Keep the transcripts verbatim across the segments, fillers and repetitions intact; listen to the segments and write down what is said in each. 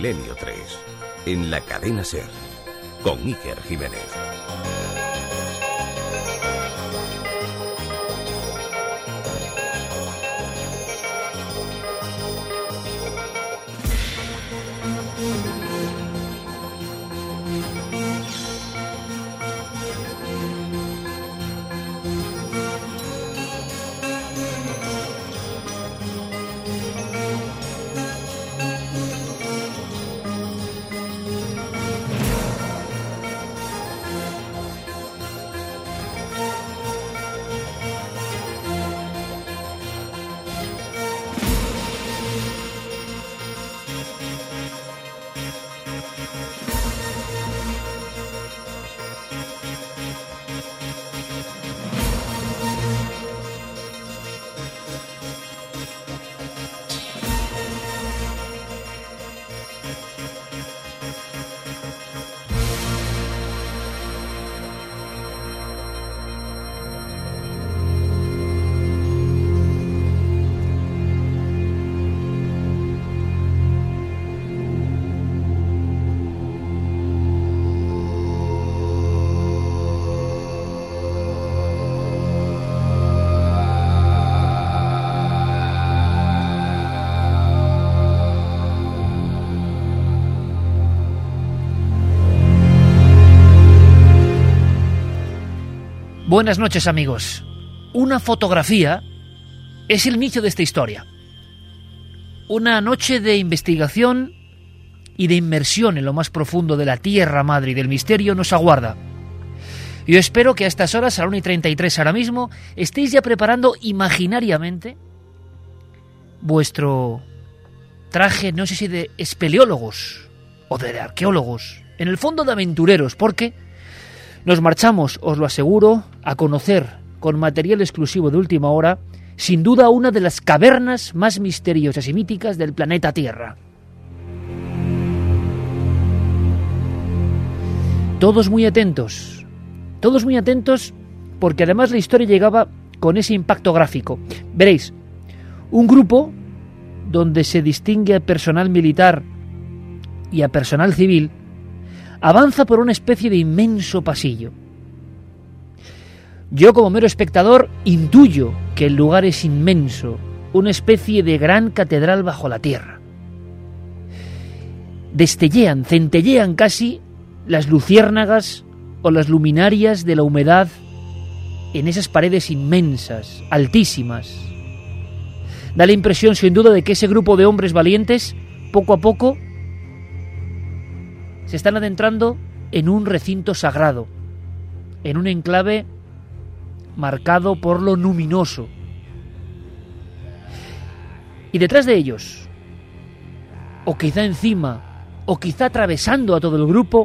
Milenio tres, en la cadena SER, con Iker Jiménez. Buenas noches, amigos. Una fotografía es el inicio de esta historia. Una noche de investigación y de inmersión en lo más profundo de la Tierra Madre y del misterio nos aguarda. Yo espero que a estas horas, a la una y treinta y tres ahora mismo, estéis ya preparando imaginariamente vuestro traje, no sé si de espeleólogos o de arqueólogos, en el fondo de aventureros, porque nos marchamos, os lo aseguro, a conocer con material exclusivo de última hora, sin duda una de las cavernas más misteriosas y míticas del planeta Tierra. Todos muy atentos, todos muy atentos, porque además la historia llegaba con ese impacto gráfico. Veréis, un grupo donde se distingue a personal militar y a personal civil avanza por una especie de inmenso pasillo. Yo, como mero espectador, intuyo que el lugar es inmenso, una especie de gran catedral bajo la tierra. Destellean, centellean casi las luciérnagas o las luminarias de la humedad en esas paredes inmensas, altísimas. Da la impresión, sin duda, de que ese grupo de hombres valientes, poco a poco, se están adentrando en un recinto sagrado, en un enclave marcado por lo luminoso. Y detrás de ellos, o quizá encima, o quizá atravesando a todo el grupo,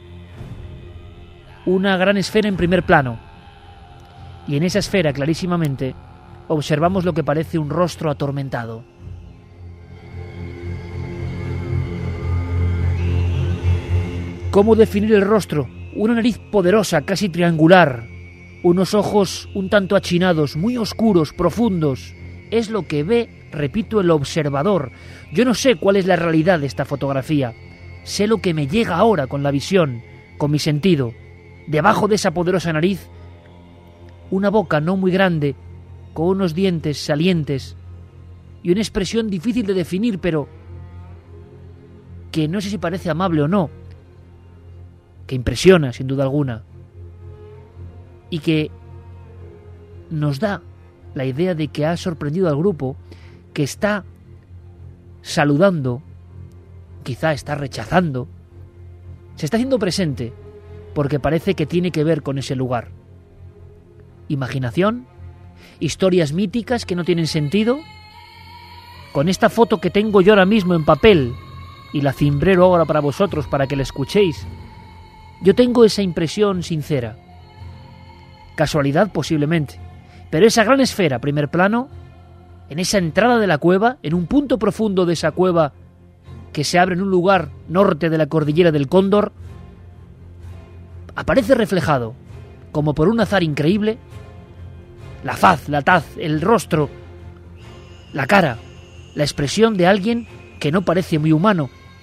una gran esfera en primer plano. Y en esa esfera, clarísimamente, observamos lo que parece un rostro atormentado. ¿Cómo definir el rostro? Una nariz poderosa, casi triangular, unos ojos un tanto achinados, muy oscuros, profundos. Es lo que ve, repito, el observador. Yo no sé cuál es la realidad de esta fotografía. Sé lo que me llega ahora con la visión, con mi sentido. Debajo de esa poderosa nariz, una boca no muy grande, con unos dientes salientes y una expresión difícil de definir, pero que no sé si parece amable o no, que impresiona sin duda alguna y que nos da la idea de que ha sorprendido al grupo, que está saludando, quizá está rechazando, se está haciendo presente porque parece que tiene que ver con ese lugar. Imaginación, historias míticas que no tienen sentido. Con esta foto que tengo yo ahora mismo en papel y la cimbrero ahora para vosotros para que la escuchéis, yo tengo esa impresión sincera. Casualidad posiblemente, pero esa gran esfera, primer plano, en esa entrada de la cueva, en un punto profundo de esa cueva que se abre en un lugar norte de la cordillera del Cóndor, aparece reflejado, como por un azar increíble, la faz, la taz, el rostro, la cara, la expresión de alguien que no parece muy humano,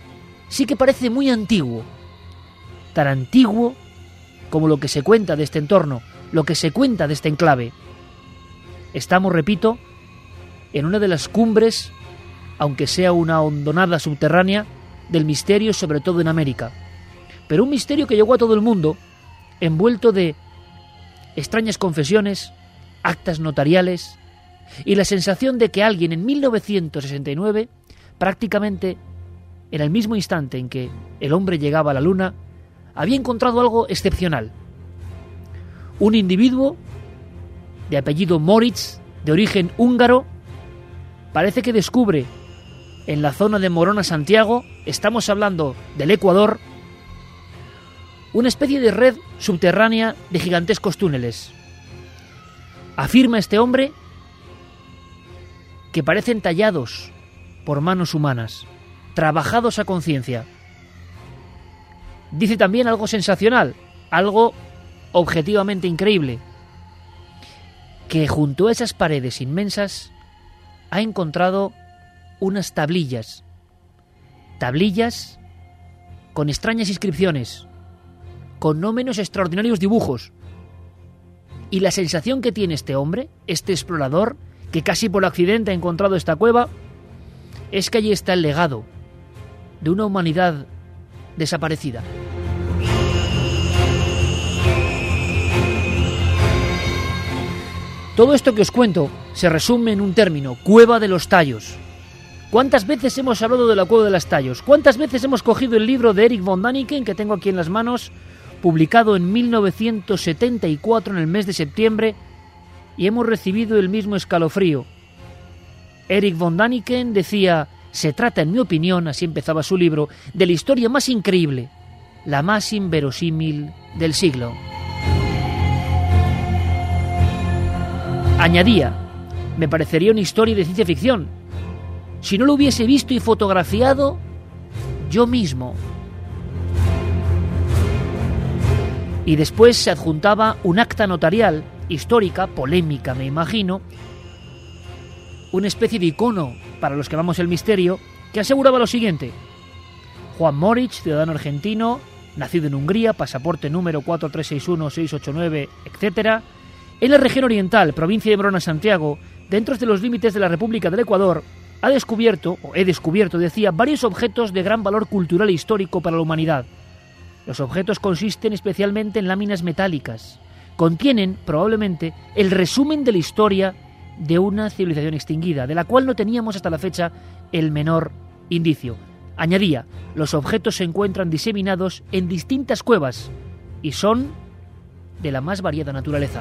sí que parece muy antiguo, tan antiguo como lo que se cuenta de este entorno, lo que se cuenta de este enclave. Estamos, repito, en una de las cumbres, aunque sea una hondonada subterránea, del misterio, sobre todo en América. Pero un misterio que llegó a todo el mundo, envuelto de extrañas confesiones, actas notariales y la sensación de que alguien en mil novecientos sesenta y nueve, prácticamente en el mismo instante en que el hombre llegaba a la Luna, había encontrado algo excepcional. Un individuo de apellido Moritz, de origen húngaro, parece que descubre en la zona de Morona, Santiago, estamos hablando del Ecuador, una especie de red subterránea de gigantescos túneles. Afirma este hombre que parecen tallados por manos humanas, trabajados a conciencia. Dice también algo sensacional, algo objetivamente increíble, que junto a esas paredes inmensas ha encontrado unas tablillas, tablillas con extrañas inscripciones, con no menos extraordinarios dibujos. Y la sensación que tiene este hombre, este explorador, que casi por accidente ha encontrado esta cueva, es que allí está el legado de una humanidad desaparecida. Todo esto que os cuento se resume en un término: Cueva de los Tallos. ¿Cuántas veces hemos hablado de la Cueva de los Tallos? ¿Cuántas veces hemos cogido el libro de Erich von Däniken, que tengo aquí en las manos, publicado en mil novecientos setenta y cuatro en el mes de septiembre, y hemos recibido el mismo escalofrío? Erich von Däniken decía: se trata, en mi opinión, así empezaba su libro, de la historia más increíble, la más inverosímil del siglo. Añadía: me parecería una historia de ciencia ficción si no lo hubiese visto y fotografiado yo mismo. Y después se adjuntaba un acta notarial, histórica, polémica, me imagino, una especie de icono para los que amamos el misterio, que aseguraba lo siguiente: Juan Moritz, ciudadano argentino, nacido en Hungría, pasaporte número cuatro tres seis uno seis ocho nueve, etcétera, en la región oriental, provincia de Morona, Santiago, dentro de los límites de la República del Ecuador, ha descubierto, o he descubierto, decía, varios objetos de gran valor cultural e histórico para la humanidad. Los objetos consisten especialmente en láminas metálicas. Contienen, probablemente, el resumen de la historia de una civilización extinguida, de la cual no teníamos hasta la fecha el menor indicio. Añadía: los objetos se encuentran diseminados en distintas cuevas y son de la más variada naturaleza.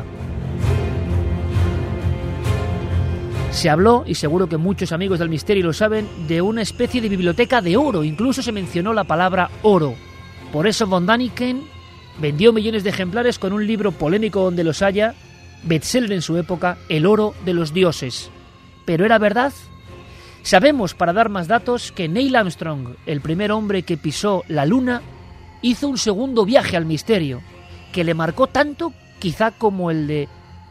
Se habló, y seguro que muchos amigos del misterio lo saben, de una especie de biblioteca de oro. Incluso se mencionó la palabra oro. Por eso von Däniken vendió millones de ejemplares con un libro polémico donde los haya, bestseller en su época, El oro de los dioses. ¿Pero era verdad? Sabemos, para dar más datos, que Neil Armstrong, el primer hombre que pisó la Luna, hizo un segundo viaje al misterio, que le marcó tanto, quizá como el de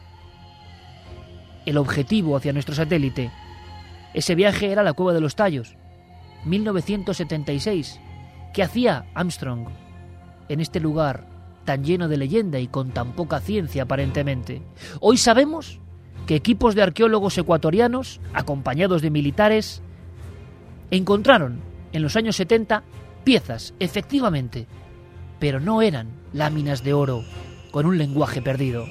el objetivo hacia nuestro satélite. Ese viaje era la Cueva de los Tallos, mil novecientos setenta y seis. ¿Qué hacía Armstrong en este lugar tan lleno de leyenda y con tan poca ciencia aparentemente? Hoy sabemos que equipos de arqueólogos ecuatorianos, acompañados de militares, encontraron en los años setenta piezas, efectivamente, pero no eran láminas de oro con un lenguaje perdido.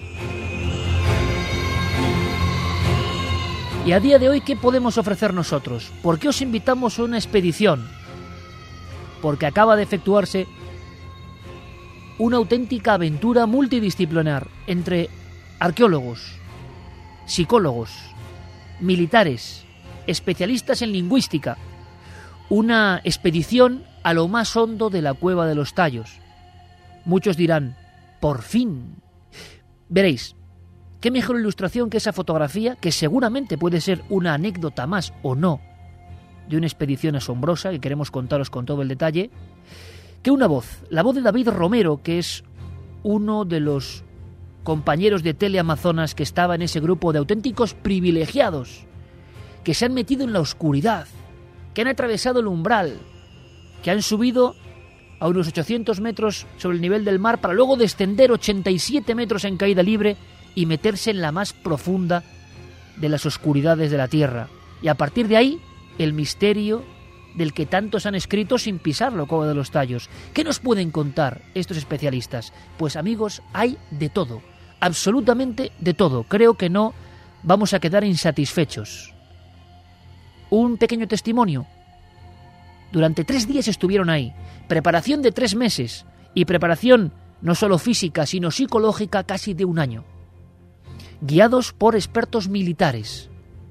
Y a día de hoy, ¿qué podemos ofrecer nosotros? ¿Por qué os invitamos a una expedición? Porque acaba de efectuarse una auténtica aventura multidisciplinar entre arqueólogos, psicólogos, militares, especialistas en lingüística. Una expedición a lo más hondo de la Cueva de los Tallos. Muchos dirán: ¡por fin! Veréis, qué mejor ilustración que esa fotografía, que seguramente puede ser una anécdota más o no de una expedición asombrosa que queremos contaros con todo el detalle, que una voz, la voz de David Romero, que es uno de los compañeros de Teleamazonas que estaba en ese grupo de auténticos privilegiados, que se han metido en la oscuridad, que han atravesado el umbral, que han subido a unos ochocientos metros sobre el nivel del mar para luego descender ochenta y siete metros en caída libre y meterse en la más profunda de las oscuridades de la Tierra. Y a partir de ahí, el misterio del que tantos han escrito sin pisarlo, como de los tallos. ¿Qué nos pueden contar estos especialistas? Pues amigos, hay de todo, absolutamente de todo. Creo que no vamos a quedar insatisfechos. Un pequeño testimonio. Durante tres días estuvieron ahí, preparación de tres meses y preparación no solo física, sino psicológica casi de un año. Guiados por expertos militares.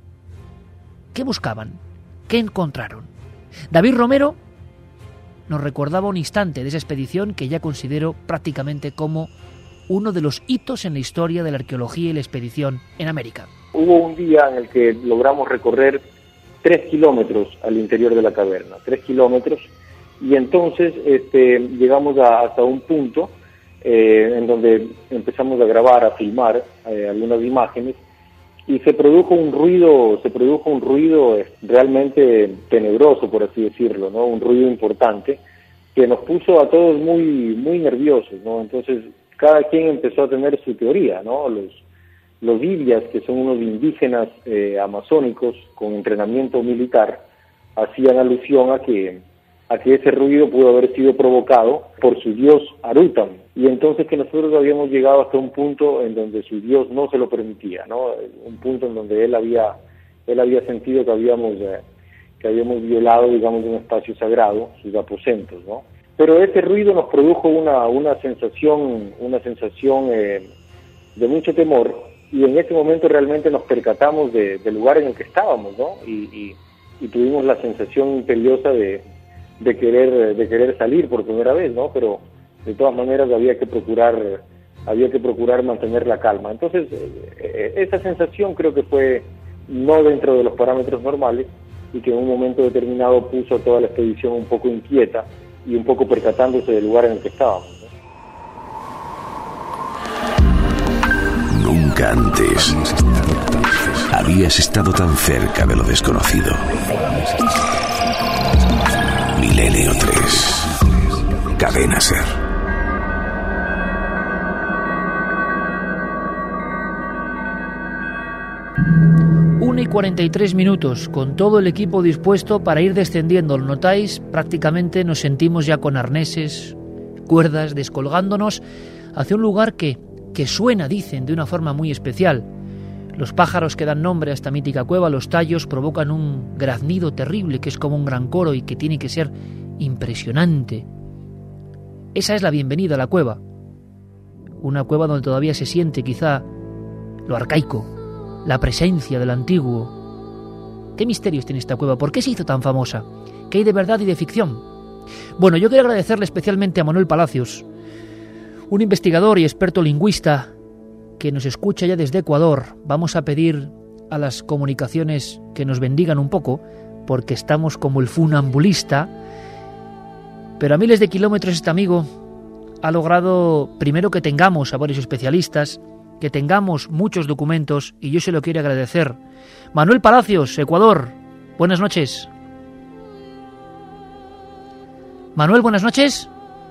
¿Qué buscaban? ¿Qué encontraron? David Romero nos recordaba un instante de esa expedición que ya considero prácticamente como uno de los hitos en la historia de la arqueología y la expedición en América. Hubo un día en el que logramos recorrer tres kilómetros al interior de la caverna, tres kilómetros, y entonces este, llegamos a, hasta un punto eh, en donde empezamos a grabar, a filmar eh, algunas imágenes, y se produjo un ruido, se produjo un ruido realmente tenebroso, por así decirlo, ¿no? Un ruido importante que nos puso a todos muy, muy nerviosos, ¿no? Entonces cada quien empezó a tener su teoría, ¿no? Los, los Ibias, que son unos indígenas eh, amazónicos con entrenamiento militar, hacían alusión a que a que ese ruido pudo haber sido provocado por su dios Arutam, y entonces que nosotros habíamos llegado hasta un punto en donde su dios no se lo permitía, ¿no? Un punto en donde él había él había sentido que habíamos eh, que habíamos violado, digamos, un espacio sagrado, sus aposentos, ¿no? Pero ese ruido nos produjo una una sensación una sensación eh, de mucho temor, y en ese momento realmente nos percatamos de, del lugar en el que estábamos, ¿no? Y, y, y tuvimos la sensación imperiosa de de querer de querer salir por primera vez, ¿no? Pero de todas maneras había que procurar había que procurar mantener la calma. Entonces eh, esa sensación creo que fue no dentro de los parámetros normales, y que en un momento determinado puso a toda la expedición un poco inquieta y un poco percatándose del lugar en el que estábamos, ¿no? Nunca antes habías estado tan cerca de lo desconocido. Milenio tres. Cadena SER. una y cuarenta y tres minutos, con todo el equipo dispuesto para ir descendiendo. ¿Lo notáis? Prácticamente nos sentimos ya con arneses, cuerdas, descolgándonos hacia un lugar que, que suena, dicen, de una forma muy especial. Los pájaros que dan nombre a esta mítica cueva, los tallos, provocan un graznido terrible que es como un gran coro y que tiene que ser impresionante. Esa es la bienvenida a la cueva. Una cueva donde todavía se siente quizá lo arcaico, la presencia del antiguo. ¿Qué misterios tiene esta cueva? ¿Por qué se hizo tan famosa? ¿Qué hay de verdad y de ficción? Bueno, yo quiero agradecerle especialmente a Manuel Palacios, un investigador y experto lingüista que nos escucha ya desde Ecuador. Vamos a pedir a las comunicaciones que nos bendigan un poco, porque estamos como el funambulista, pero a miles de kilómetros este amigo ha logrado primero que tengamos a varios especialistas, que tengamos muchos documentos, y yo se lo quiero agradecer. Manuel Palacios, Ecuador, buenas noches. Manuel, buenas noches.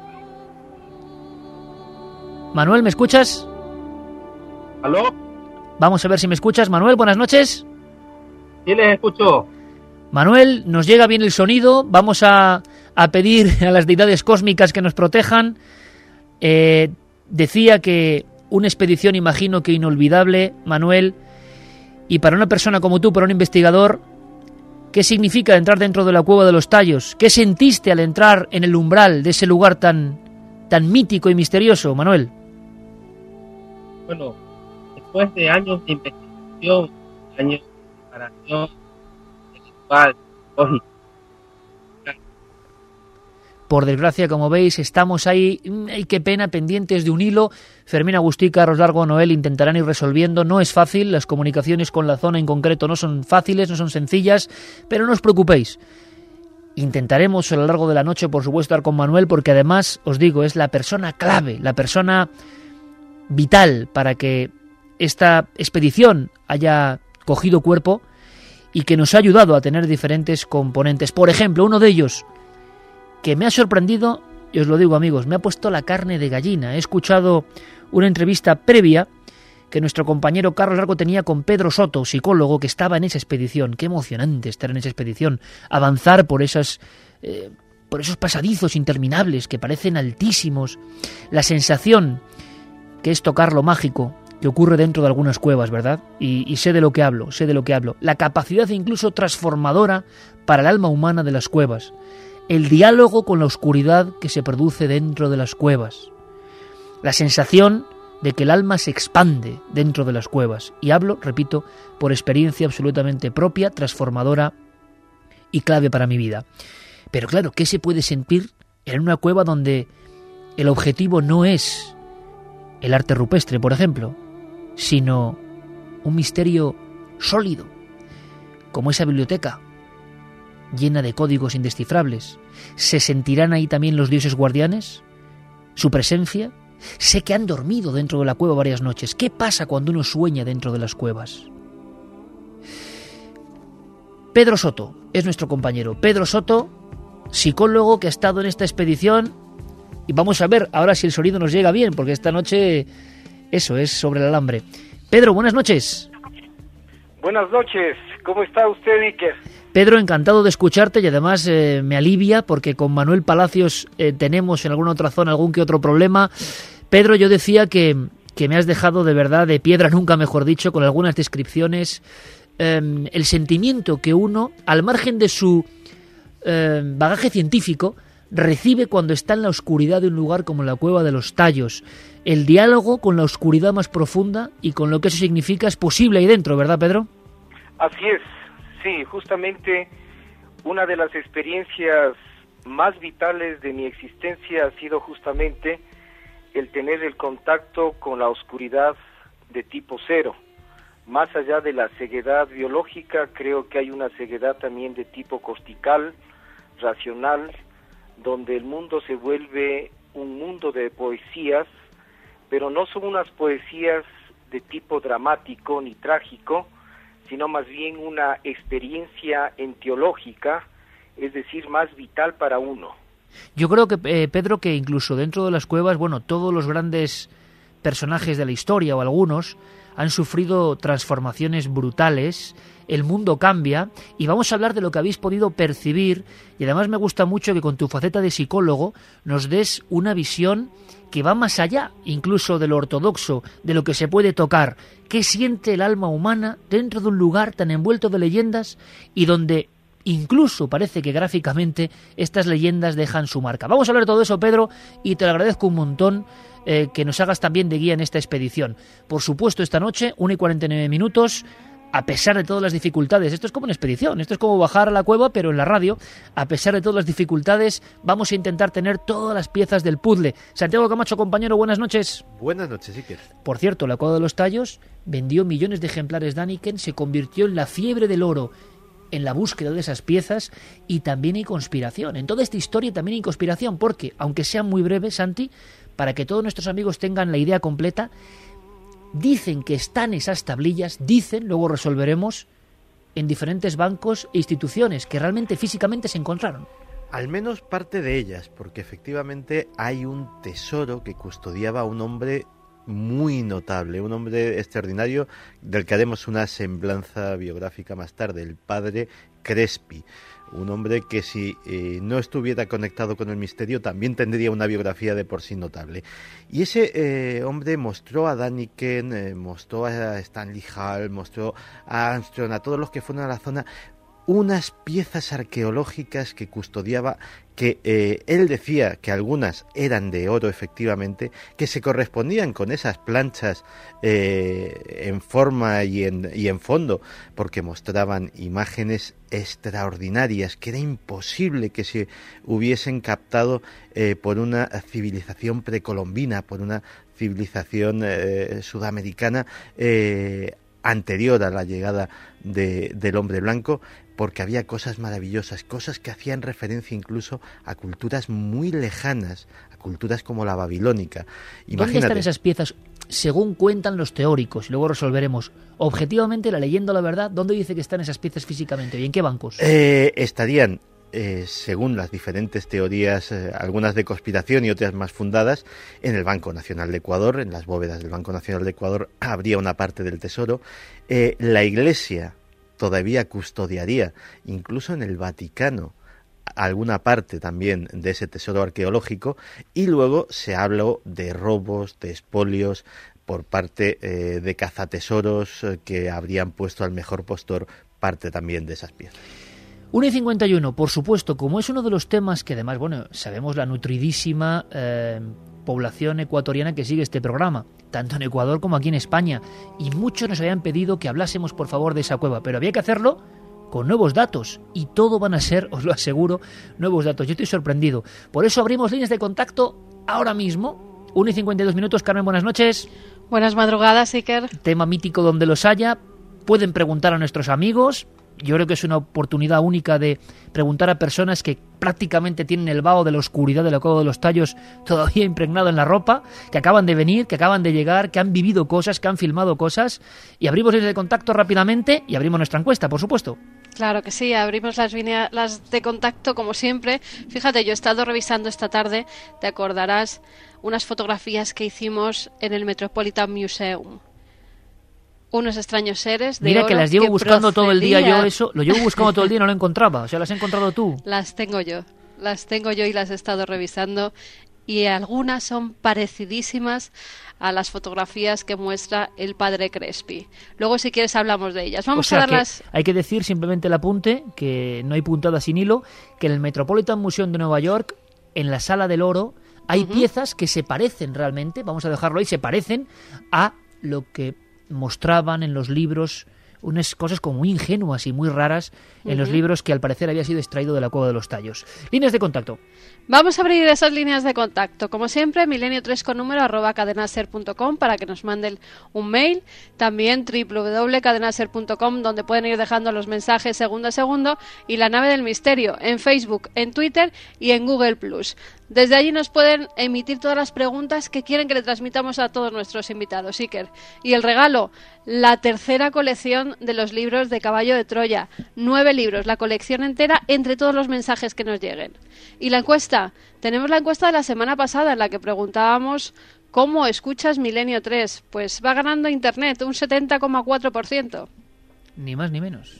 Manuel, ¿me escuchas? ¿Aló? Vamos a ver si me escuchas. Manuel, buenas noches. Sí, les escucho. Manuel, nos llega bien el sonido. Vamos a, a pedir a las deidades cósmicas que nos protejan. Eh, decía que una expedición, imagino que inolvidable, Manuel, y para una persona como tú, para un investigador, ¿qué significa entrar dentro de la cueva de los tallos? ¿Qué sentiste al entrar en el umbral de ese lugar tan, tan mítico y misterioso, Manuel? Bueno, después de años de investigación, años de preparación espiritual, lógica. Por desgracia, como veis, estamos ahí, ay, qué pena, pendientes de un hilo. Fermín Agustí, Carlos Largo, Noel intentarán ir resolviendo. No es fácil, las comunicaciones con la zona en concreto no son fáciles, no son sencillas, pero no os preocupéis. Intentaremos a lo largo de la noche, por supuesto, estar con Manuel, porque además, os digo, es la persona clave, la persona vital para que esta expedición haya cogido cuerpo y que nos ha ayudado a tener diferentes componentes. Por ejemplo, uno de ellos, que me ha sorprendido, y os lo digo amigos, me ha puesto la carne de gallina. He escuchado una entrevista previa que nuestro compañero Carlos Largo tenía con Pedro Soto, psicólogo, que estaba en esa expedición. Qué emocionante estar en esa expedición, avanzar por esas, eh, por esos pasadizos interminables que parecen altísimos. La sensación que es tocar lo mágico que ocurre dentro de algunas cuevas, ¿verdad? Y, y sé de lo que hablo, sé de lo que hablo. La capacidad incluso transformadora para el alma humana de las cuevas. El diálogo con la oscuridad que se produce dentro de las cuevas. La sensación de que el alma se expande dentro de las cuevas. Y hablo, repito, por experiencia absolutamente propia, transformadora y clave para mi vida. Pero claro, ¿qué se puede sentir en una cueva donde el objetivo no es el arte rupestre, por ejemplo, sino un misterio sólido, como esa biblioteca, llena de códigos indescifrables? ¿Se sentirán ahí también los dioses guardianes? ¿Su presencia? Sé que han dormido dentro de la cueva varias noches. ¿Qué pasa cuando uno sueña dentro de las cuevas? Pedro Soto es nuestro compañero. Pedro Soto, psicólogo que ha estado en esta expedición. Y vamos a ver ahora si el sonido nos llega bien, porque esta noche eso es sobre el alambre. Pedro, buenas noches. Buenas noches. ¿Cómo está usted, Iker? Pedro, encantado de escucharte y además eh, me alivia porque con Manuel Palacios eh, tenemos en alguna otra zona algún que otro problema. Pedro, yo decía que, que me has dejado de verdad de piedra, nunca mejor dicho, con algunas descripciones. Eh, el sentimiento que uno, al margen de su eh, bagaje científico, recibe cuando está en la oscuridad de un lugar como la Cueva de los Tallos. El diálogo con la oscuridad más profunda y con lo que eso significa es posible ahí dentro, ¿verdad, Pedro? Así es, sí, justamente una de las experiencias más vitales de mi existencia ha sido justamente el tener el contacto con la oscuridad de tipo cero. Más allá de la ceguedad biológica, creo que hay una ceguedad también de tipo cortical, racional, donde el mundo se vuelve un mundo de poesías, pero no son unas poesías de tipo dramático ni trágico, sino más bien una experiencia entiológica, es decir, más vital para uno. Yo creo que, eh, Pedro, que incluso dentro de las cuevas, bueno, todos los grandes personajes de la historia, o algunos, han sufrido transformaciones brutales, el mundo cambia, y vamos a hablar de lo que habéis podido percibir, y además me gusta mucho que con tu faceta de psicólogo nos des una visión que va más allá, incluso de lo ortodoxo, de lo que se puede tocar. ¿Qué siente el alma humana dentro de un lugar tan envuelto de leyendas y donde incluso parece que gráficamente estas leyendas dejan su marca? Vamos a hablar de todo eso, Pedro, y te lo agradezco un montón eh, que nos hagas también de guía en esta expedición. Por supuesto, esta noche, una y cuarenta y nueve minutos, a pesar de todas las dificultades. Esto es como una expedición, esto es como bajar a la cueva, pero en la radio. A pesar de todas las dificultades, vamos a intentar tener todas las piezas del puzzle. Santiago Camacho, compañero, buenas noches. Buenas noches, Iker. Por cierto, la Cueva de los Tallos vendió millones de ejemplares de Däniken, se convirtió en la fiebre del oro en la búsqueda de esas piezas, y también hay conspiración. En toda esta historia también hay conspiración, porque, aunque sea muy breve, Santi, para que todos nuestros amigos tengan la idea completa, dicen que están esas tablillas, dicen, luego resolveremos, en diferentes bancos e instituciones que realmente físicamente se encontraron. Al menos parte de ellas, porque efectivamente hay un tesoro que custodiaba un hombre muy notable, un hombre extraordinario del que haremos una semblanza biográfica más tarde, el padre Crespi. Un hombre que si eh, no estuviera conectado con el misterio también tendría una biografía de por sí notable. Y ese eh, hombre mostró a Däniken, eh, mostró a Stanley Hall, mostró a Armstrong, a todos los que fueron a la zona, unas piezas arqueológicas que custodiaba, que eh, él decía que algunas eran de oro efectivamente, que se correspondían con esas planchas eh, en forma y en, y en fondo, porque mostraban imágenes extraordinarias que era imposible que se hubiesen captado eh, por una civilización precolombina, por una civilización eh, sudamericana eh, anterior a la llegada de, del hombre blanco, porque había cosas maravillosas, cosas que hacían referencia incluso a culturas muy lejanas, a culturas como la babilónica. Imagínate. ¿Dónde están esas piezas, según cuentan los teóricos? Y luego resolveremos. Objetivamente, la leyenda o la verdad, ¿dónde dice que están esas piezas físicamente y en qué bancos? Eh, estarían eh, según las diferentes teorías, eh, algunas de conspiración y otras más fundadas, en el Banco Nacional de Ecuador, en las bóvedas del Banco Nacional de Ecuador, habría una parte del tesoro. Eh, la Iglesia todavía custodiaría, incluso en el Vaticano, alguna parte también de ese tesoro arqueológico, y luego se habló de robos, de expolios por parte eh, de cazatesoros eh, que habrían puesto al mejor postor parte también de esas piezas. uno y cincuenta y uno, por supuesto, como es uno de los temas que además, bueno, sabemos la nutridísima eh, población ecuatoriana que sigue este programa, tanto en Ecuador como aquí en España, y muchos nos habían pedido que hablásemos por favor de esa cueva, pero había que hacerlo con nuevos datos, y todo van a ser, os lo aseguro, nuevos datos. Yo estoy sorprendido. Por eso abrimos líneas de contacto ahora mismo. uno y cincuenta y dos minutos. Carmen, buenas noches. Buenas madrugadas, Iker. Tema mítico donde los haya. Pueden preguntar a nuestros amigos. Yo creo que es una oportunidad única de preguntar a personas que prácticamente tienen el vaho de la oscuridad de la Cueva de los Tallos todavía impregnado en la ropa, que acaban de venir, que acaban de llegar, que han vivido cosas, que han filmado cosas. Y abrimos líneas de contacto rápidamente y abrimos nuestra encuesta, por supuesto. Claro que sí, abrimos las líneas las de contacto como siempre. Fíjate, yo he estado revisando esta tarde, te acordarás, unas fotografías que hicimos en el Metropolitan Museum. Unos extraños seres de Mira oro que las llevo que buscando todo el día procedían. yo eso, lo llevo buscando todo el día y no lo encontraba. O sea, ¿las has encontrado tú? Las tengo yo, las tengo yo y las he estado revisando, y algunas son parecidísimas a las fotografías que muestra el padre Crespi. Luego, si quieres, hablamos de ellas. Vamos o sea, a darlas. Que hay que decir simplemente el apunte, que no hay puntada sin hilo, que en el Metropolitan Museum de Nueva York, en la Sala del Oro, hay uh-huh. piezas que se parecen realmente, vamos a dejarlo ahí, se parecen a lo que mostraban en los libros, unas cosas como muy ingenuas y muy raras en uh-huh. los libros que al parecer había sido extraído de la Cueva de los Tallos. Líneas de contacto. Vamos a abrir esas líneas de contacto. Como siempre, milenio tres con número arroba cadenaser punto com para que nos manden un mail. También doble u doble u doble u punto cadenaser punto com, donde pueden ir dejando los mensajes segundo a segundo. Y La Nave del Misterio en Facebook, en Twitter y en Google plus. Desde allí nos pueden emitir todas las preguntas que quieren que le transmitamos a todos nuestros invitados, Iker. Y el regalo, la tercera colección de los libros de Caballo de Troya. Nueve libros, la colección entera, entre todos los mensajes que nos lleguen. Y la encuesta, tenemos la encuesta de la semana pasada en la que preguntábamos ¿cómo escuchas Milenio tres? Pues va ganando Internet, un setenta coma cuatro por ciento. Ni más ni menos.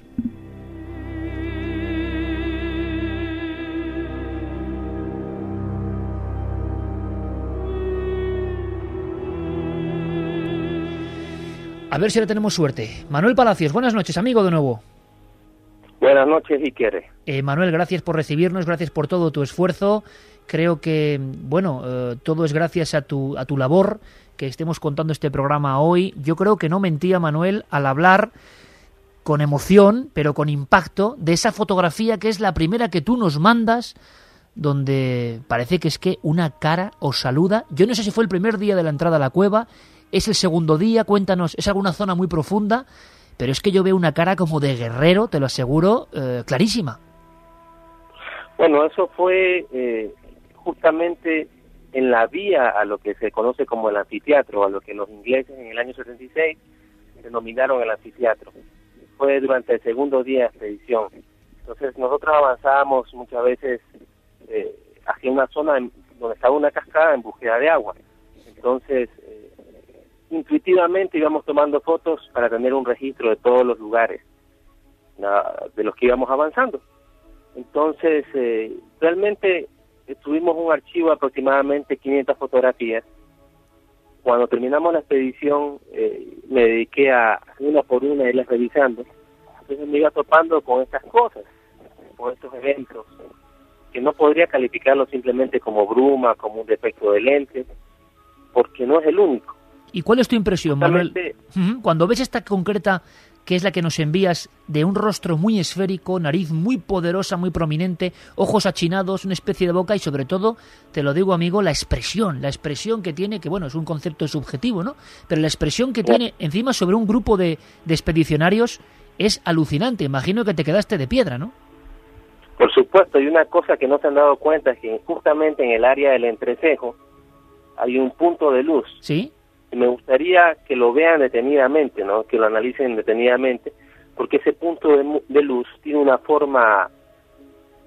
A ver si ahora tenemos suerte. Manuel Palacios, buenas noches, amigo de nuevo. Buenas noches, Iker. Eh, Manuel, gracias por recibirnos, gracias por todo tu esfuerzo. Creo que, bueno, eh, todo es gracias a tu, a tu labor, que estemos contando este programa hoy. Yo creo que no mentía, Manuel, al hablar con emoción, pero con impacto, de esa fotografía que es la primera que tú nos mandas, donde parece que es que una cara os saluda. Yo no sé si fue el primer día de la entrada a la cueva, es el segundo día, cuéntanos, es alguna zona muy profunda, pero es que yo veo una cara como de guerrero, te lo aseguro, eh, clarísima. Bueno, eso fue eh, justamente en la vía a lo que se conoce como el anfiteatro, a lo que los ingleses en el año setenta y seis denominaron el anfiteatro. Fue durante el segundo día de expedición. Entonces nosotros avanzábamos muchas veces eh, hacia una zona en, donde estaba una cascada en búsqueda de agua. Entonces, eh, intuitivamente íbamos tomando fotos para tener un registro de todos los lugares na, de los que íbamos avanzando. Entonces, eh, realmente tuvimos un archivo de aproximadamente quinientas fotografías. Cuando terminamos la expedición, eh, me dediqué a una por una irlas revisando. Entonces me iba topando con estas cosas, con estos eventos, que no podría calificarlo simplemente como bruma, como un defecto de lente, porque no es el único. ¿Y cuál es tu impresión, Manuel? Cuando ves esta concreta, que es la que nos envías, de un rostro muy esférico, nariz muy poderosa, muy prominente, ojos achinados, una especie de boca y sobre todo, te lo digo amigo, la expresión, la expresión que tiene, que bueno, es un concepto subjetivo, ¿no? Pero la expresión que tiene encima sobre un grupo de, de expedicionarios es alucinante. Imagino que te quedaste de piedra, ¿no? Por supuesto, y una cosa que no se han dado cuenta es que justamente en el área del entrecejo hay un punto de luz. ¿Sí? Me gustaría que lo vean detenidamente, ¿no? Que lo analicen detenidamente, porque ese punto de, de luz tiene una forma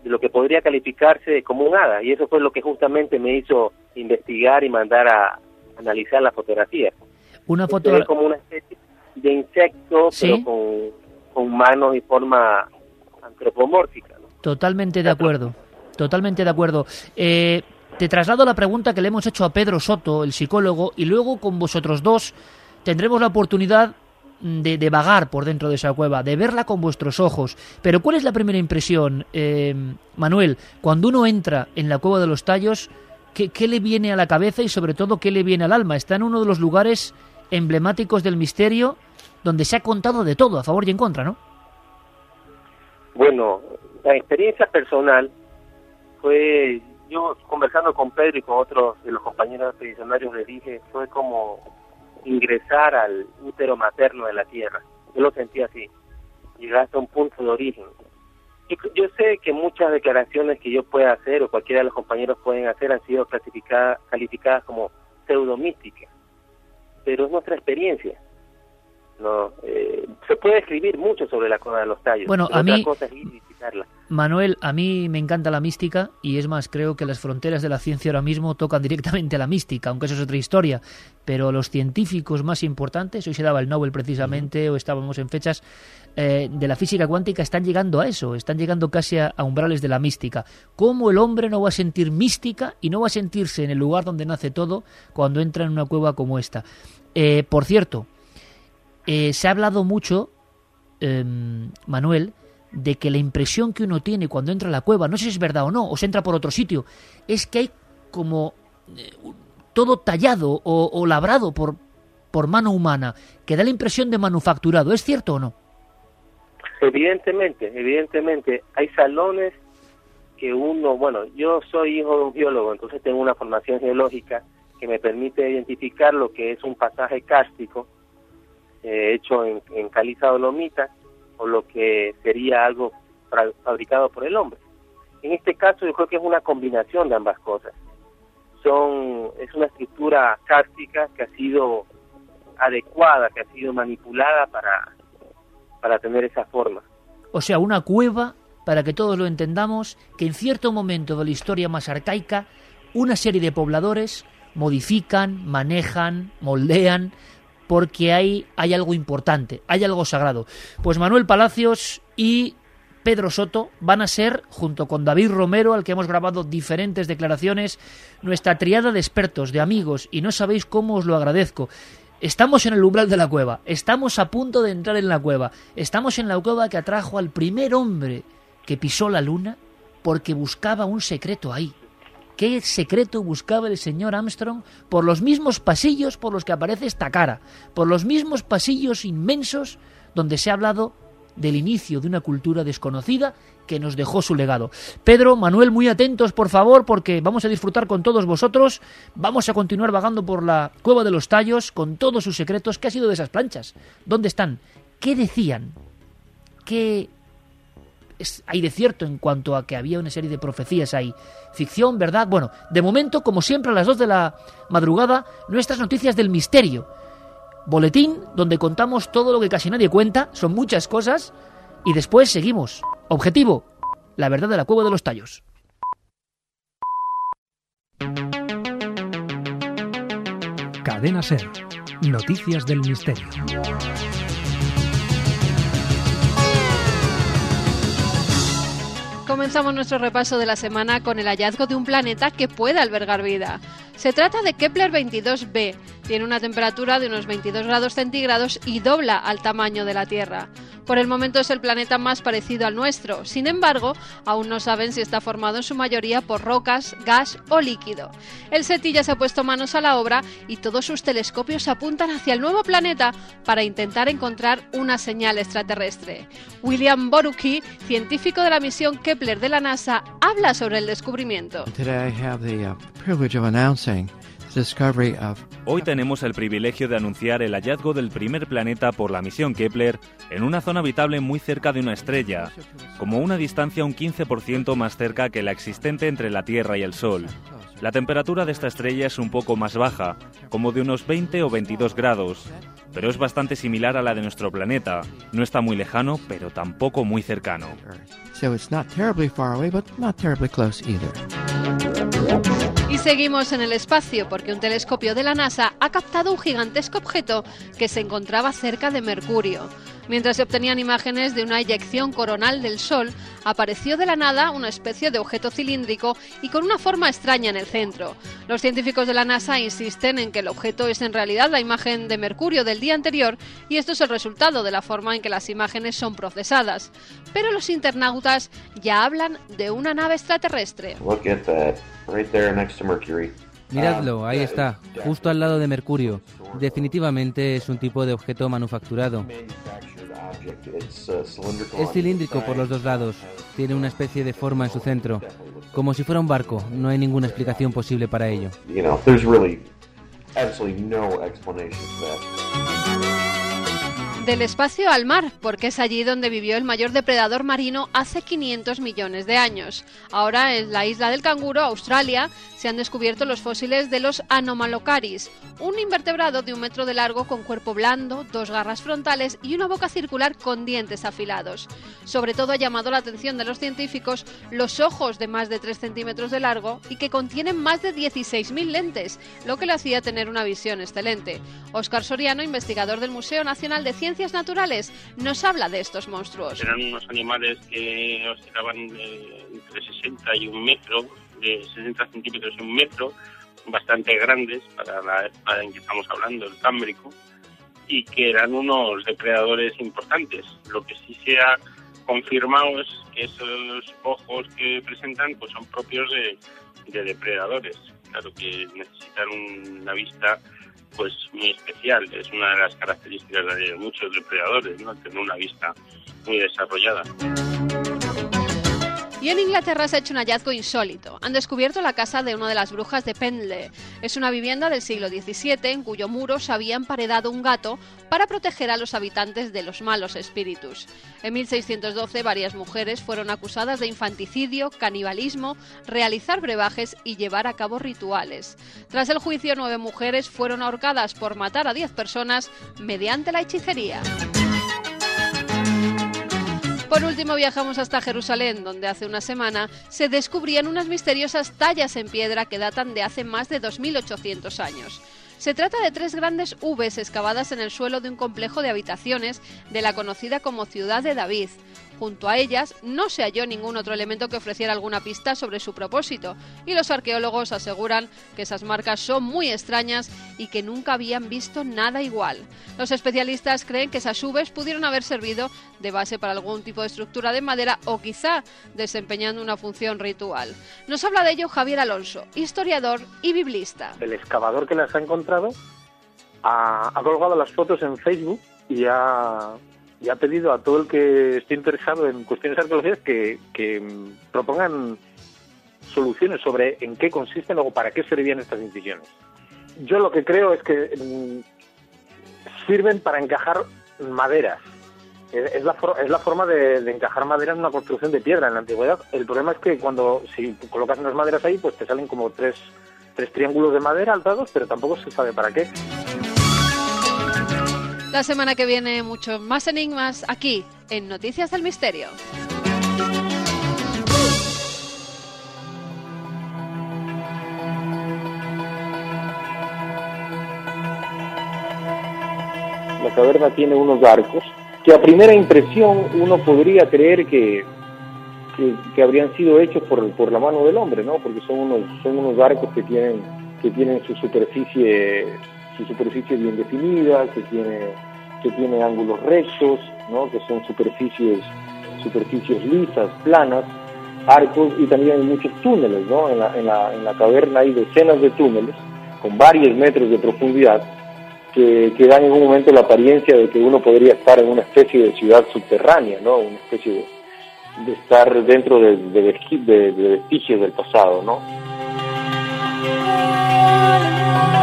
de lo que podría calificarse como un hada, y eso fue lo que justamente me hizo investigar y mandar a analizar la fotografía. Una foto es como una especie de insecto, ¿sí? pero con, con manos y forma antropomórfica, ¿no? Totalmente de acuerdo, totalmente de acuerdo. Eh, te traslado la pregunta que le hemos hecho a Pedro Soto, el psicólogo, y luego con vosotros dos tendremos la oportunidad de, de vagar por dentro de esa cueva, de verla con vuestros ojos. Pero ¿cuál es la primera impresión, eh, Manuel, cuando uno entra en la Cueva de los Tallos? ¿Qué, ¿Qué le viene a la cabeza y sobre todo qué le viene al alma? Está en uno de los lugares emblemáticos del misterio donde se ha contado de todo, a favor y en contra, ¿no? Bueno, la experiencia personal fue, yo conversando con Pedro y con otros de los compañeros expedicionarios le dije, fue como ingresar al útero materno de la Tierra. Yo lo sentí así, llegar hasta un punto de origen. Yo, yo sé que muchas declaraciones que yo pueda hacer o cualquiera de los compañeros pueden hacer han sido clasificadas, calificadas como pseudomísticas, pero es nuestra experiencia. No, eh, se puede escribir mucho sobre la Cueva de los Tallos. Bueno, a otra mí, cosa es ir y visitarla. Manuel, a mí me encanta la mística y es más, creo que las fronteras de la ciencia ahora mismo tocan directamente a la mística, aunque eso es otra historia. Pero los científicos más importantes, hoy se daba el Nobel precisamente, o estábamos en fechas eh, de la física cuántica, están llegando a eso, están llegando casi a, a umbrales de la mística. ¿Cómo el hombre no va a sentir mística y no va a sentirse en el lugar donde nace todo cuando entra en una cueva como esta? Eh, por cierto, Eh, se ha hablado mucho, eh, Manuel, de que la impresión que uno tiene cuando entra a la cueva, no sé si es verdad o no, o se entra por otro sitio, es que hay como eh, todo tallado o, o labrado por, por mano humana, que da la impresión de manufacturado. ¿Es cierto o no? Evidentemente, evidentemente. Hay salones que uno, bueno, yo soy hijo de un geólogo, entonces tengo una formación geológica que me permite identificar lo que es un pasaje kárstico, Eh, hecho en, en caliza dolomita, o lo que sería algo fra- fabricado por el hombre. En este caso yo creo que es una combinación de ambas cosas. Son es una estructura kárstica que ha sido adecuada, que ha sido manipulada para, para tener esa forma. O sea, una cueva, para que todos lo entendamos, que en cierto momento de la historia más arcaica, una serie de pobladores modifican, manejan, moldean, porque hay, hay algo importante, hay algo sagrado. Pues Manuel Palacios y Pedro Soto van a ser, junto con David Romero, al que hemos grabado diferentes declaraciones, nuestra triada de expertos, de amigos, y no sabéis cómo os lo agradezco. Estamos en el umbral de la cueva, estamos a punto de entrar en la cueva, estamos en la cueva que atrajo al primer hombre que pisó la luna porque buscaba un secreto ahí. ¿Qué secreto buscaba el señor Armstrong por los mismos pasillos por los que aparece esta cara? Por los mismos pasillos inmensos donde se ha hablado del inicio de una cultura desconocida que nos dejó su legado. Pedro, Manuel, muy atentos, por favor, porque vamos a disfrutar con todos vosotros. Vamos a continuar vagando por la Cueva de los Tallos con todos sus secretos. ¿Qué ha sido de esas planchas? ¿Dónde están? ¿Qué decían? ¿Qué es, hay de cierto en cuanto a que había una serie de profecías ahí? Ficción, verdad. Bueno, de momento, como siempre, a las dos de la madrugada, nuestras noticias del misterio. Boletín, donde contamos todo lo que casi nadie cuenta, son muchas cosas, y después seguimos. Objetivo, la verdad de la Cueva de los Tallos. Cadena SER, noticias del misterio. Comenzamos nuestro repaso de la semana con el hallazgo de un planeta que puede albergar vida. Se trata de Kepler veintidós b. Tiene una temperatura de unos veintidós grados centígrados y dobla al tamaño de la Tierra. Por el momento es el planeta más parecido al nuestro. Sin embargo, aún no saben si está formado en su mayoría por rocas, gas o líquido. El SETI ya se ha puesto manos a la obra y todos sus telescopios apuntan hacia el nuevo planeta para intentar encontrar una señal extraterrestre. William Borucki, científico de la misión Kepler de la NASA, habla sobre el descubrimiento. Today I have the uh, privilege of announcing Hoy tenemos el privilegio de anunciar el hallazgo del primer planeta por la misión Kepler en una zona habitable muy cerca de una estrella, como una distancia un quince por ciento más cerca que la existente entre la Tierra y el Sol. La temperatura de esta estrella es un poco más baja, como de unos veinte o veintidós grados, pero es bastante similar a la de nuestro planeta. No está muy lejano, pero tampoco muy cercano. Y seguimos en el espacio porque un telescopio de la NASA ha captado un gigantesco objeto que se encontraba cerca de Mercurio. Mientras se obtenían imágenes de una eyección coronal del Sol, apareció de la nada una especie de objeto cilíndrico y con una forma extraña en el centro. Los científicos de la NASA insisten en que el objeto es en realidad la imagen de Mercurio del día anterior y esto es el resultado de la forma en que las imágenes son procesadas. Pero los internautas ya hablan de una nave extraterrestre. Look at that, right there next to Mercury. Miradlo, ahí está, justo al lado de Mercurio. Definitivamente es un tipo de objeto manufacturado. Es cilíndrico por los dos lados, tiene una especie de forma en su centro, como si fuera un barco. No hay ninguna explicación posible para ello. Del espacio al mar, porque es allí donde vivió el mayor depredador marino hace quinientos millones de años. Ahora, en la isla del Canguro, Australia, se han descubierto los fósiles de los Anomalocaris, un invertebrado de un metro de largo con cuerpo blando, dos garras frontales y una boca circular con dientes afilados. Sobre todo ha llamado la atención de los científicos los ojos de más de tres centímetros de largo y que contienen más de dieciséis mil lentes, lo que le hacía tener una visión excelente. Óscar Soriano, investigador del Museo Nacional de Ciencias Naturales, nos habla de estos monstruos. Eran unos animales que oscilaban de entre sesenta y un metro, de sesenta centímetros y un metro, bastante grandes para la época en que estamos hablando, el Cámbrico, y que eran unos depredadores importantes. Lo que sí se ha confirmado es que esos ojos que presentan pues son propios de, de depredadores. Claro que necesitan una vista pues muy especial, es una de las características de muchos depredadores, ¿no? Tener una vista muy desarrollada. Y en Inglaterra se ha hecho un hallazgo insólito. Han descubierto la casa de una de las brujas de Pendle. Es una vivienda del siglo diecisiete en cuyo muro se había emparedado un gato para proteger a los habitantes de los malos espíritus. En mil seiscientos doce varias mujeres fueron acusadas de infanticidio, canibalismo, realizar brebajes y llevar a cabo rituales. Tras el juicio, nueve mujeres fueron ahorcadas por matar a diez personas mediante la hechicería. Por último, viajamos hasta Jerusalén, donde hace una semana se descubrían unas misteriosas tallas en piedra que datan de hace más de dos mil ochocientos años. Se trata de tres grandes Vs excavadas en el suelo de un complejo de habitaciones de la conocida como Ciudad de David. Junto a ellas no se halló ningún otro elemento que ofreciera alguna pista sobre su propósito, y los arqueólogos aseguran que esas marcas son muy extrañas y que nunca habían visto nada igual. Los especialistas creen que esas Vs pudieron haber servido de base para algún tipo de estructura de madera o quizá desempeñando una función ritual. Nos habla de ello Javier Alonso, historiador y biblista. El excavador que las ha encontrado ha, ha colgado las fotos en Facebook y ha... y ha pedido a todo el que esté interesado en cuestiones arqueológicas que, que propongan soluciones sobre en qué consisten o para qué servían estas incisiones. Yo lo que creo es que mmm, sirven para encajar maderas. Es, es, la, for- es la forma de, de encajar madera en una construcción de piedra en la antigüedad. El problema es que cuando si colocas unas maderas ahí, pues te salen como tres, tres triángulos de madera alzados, pero tampoco se sabe para qué. La semana que viene muchos más enigmas aquí en Noticias del Misterio. La caverna tiene unos arcos que a primera impresión uno podría creer que, que, que habrían sido hechos por, por la mano del hombre, ¿no? Porque son unos, son unos arcos que tienen, que tienen su superficie su superficie bien definida, que tiene que tiene ángulos rectos, ¿no? Que son superficies superficies lisas, planas, arcos, y también hay muchos túneles, ¿no? En la, en la, en la caverna hay decenas de túneles con varios metros de profundidad que, que dan en un momento la apariencia de que uno podría estar en una especie de ciudad subterránea, ¿no? Una especie de, de estar dentro de, de, de, de vestigios del pasado, ¿no?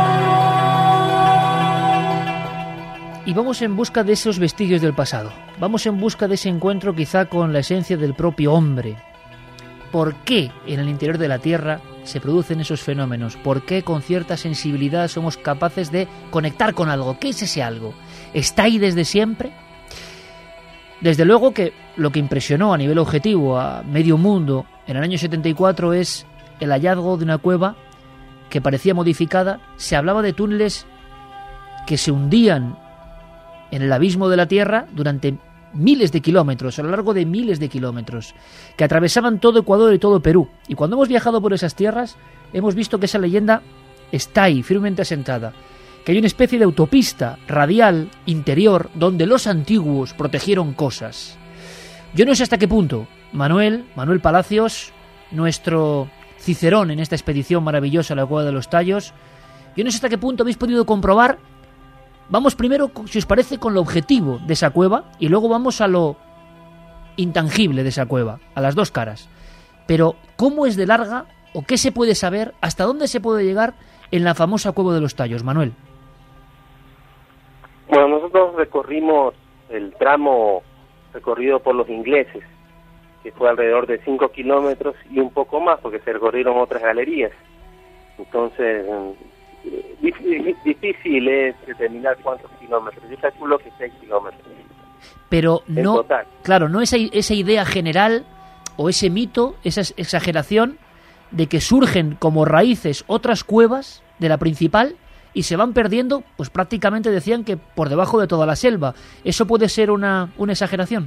y vamos en busca de esos vestigios del pasado. Vamos en busca de ese encuentro quizá con la esencia del propio hombre. ¿Por qué en el interior de la Tierra se producen esos fenómenos? ¿Por qué con cierta sensibilidad somos capaces de conectar con algo? ¿Qué es ese algo? ¿Está ahí desde siempre? Desde luego que lo que impresionó a nivel objetivo a medio mundo en el año setenta y cuatro es el hallazgo de una cueva que parecía modificada. Se hablaba de túneles que se hundían en el abismo de la Tierra durante miles de kilómetros, a lo largo de miles de kilómetros, que atravesaban todo Ecuador y todo Perú. Y cuando hemos viajado por esas tierras, hemos visto que esa leyenda está ahí, firmemente asentada, que hay una especie de autopista radial interior donde los antiguos protegieron cosas. Yo no sé hasta qué punto Manuel, Manuel Palacios, nuestro cicerón en esta expedición maravillosa a la Cueva de los Tallos, yo no sé hasta qué punto habéis podido comprobar. Vamos primero, si os parece, con lo objetivo de esa cueva y luego vamos a lo intangible de esa cueva, a las dos caras. Pero, ¿cómo es de larga o qué se puede saber, hasta dónde se puede llegar en la famosa Cueva de los Tallos, Manuel? Bueno, nosotros recorrimos el tramo recorrido por los ingleses, que fue alrededor de cinco kilómetros y un poco más, porque se recorrieron otras galerías. Entonces, difícil es determinar cuántos kilómetros. Yo calculo que seis kilómetros. Pero no, claro, no esa, esa idea general o ese mito, esa exageración de que surgen como raíces otras cuevas de la principal y se van perdiendo, pues prácticamente decían que por debajo de toda la selva. ¿Eso puede ser una, una exageración?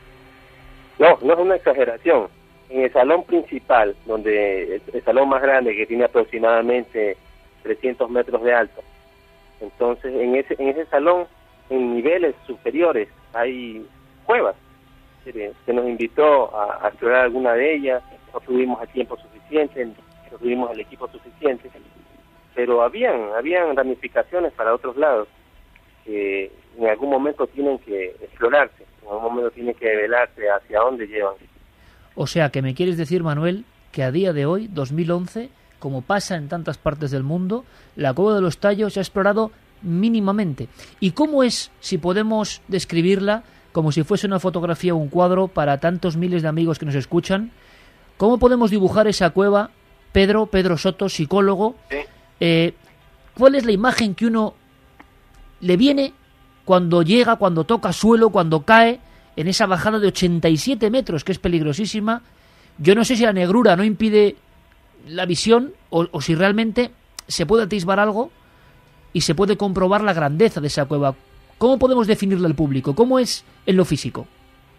No, no es una exageración. En el salón principal, donde el, el salón más grande, que tiene aproximadamente trescientos metros de alto, entonces en ese en ese salón, en niveles superiores, hay cuevas. Se nos invitó a, a explorar alguna de ellas, no tuvimos el tiempo suficiente, no tuvimos el equipo suficiente, pero habían habían ramificaciones para otros lados que en algún momento tienen que explorarse, en algún momento tienen que develarse hacia dónde llevan. O sea, que me quieres decir, Manuel, que a día de hoy, dos mil once, como pasa en tantas partes del mundo, la Cueva de los Tallos se ha explorado mínimamente. ¿Y cómo es, si podemos describirla como si fuese una fotografía o un cuadro para tantos miles de amigos que nos escuchan? ¿Cómo podemos dibujar esa cueva, Pedro, Pedro Soto, psicólogo? ¿Sí? Eh, ¿Cuál es la imagen que uno le viene cuando llega, cuando toca suelo, cuando cae en esa bajada de ochenta y siete metros, que es peligrosísima? Yo no sé si la negrura no impide la visión o, o si realmente se puede atisbar algo y se puede comprobar la grandeza de esa cueva. ¿Cómo podemos definirla al público? ¿Cómo es en lo físico?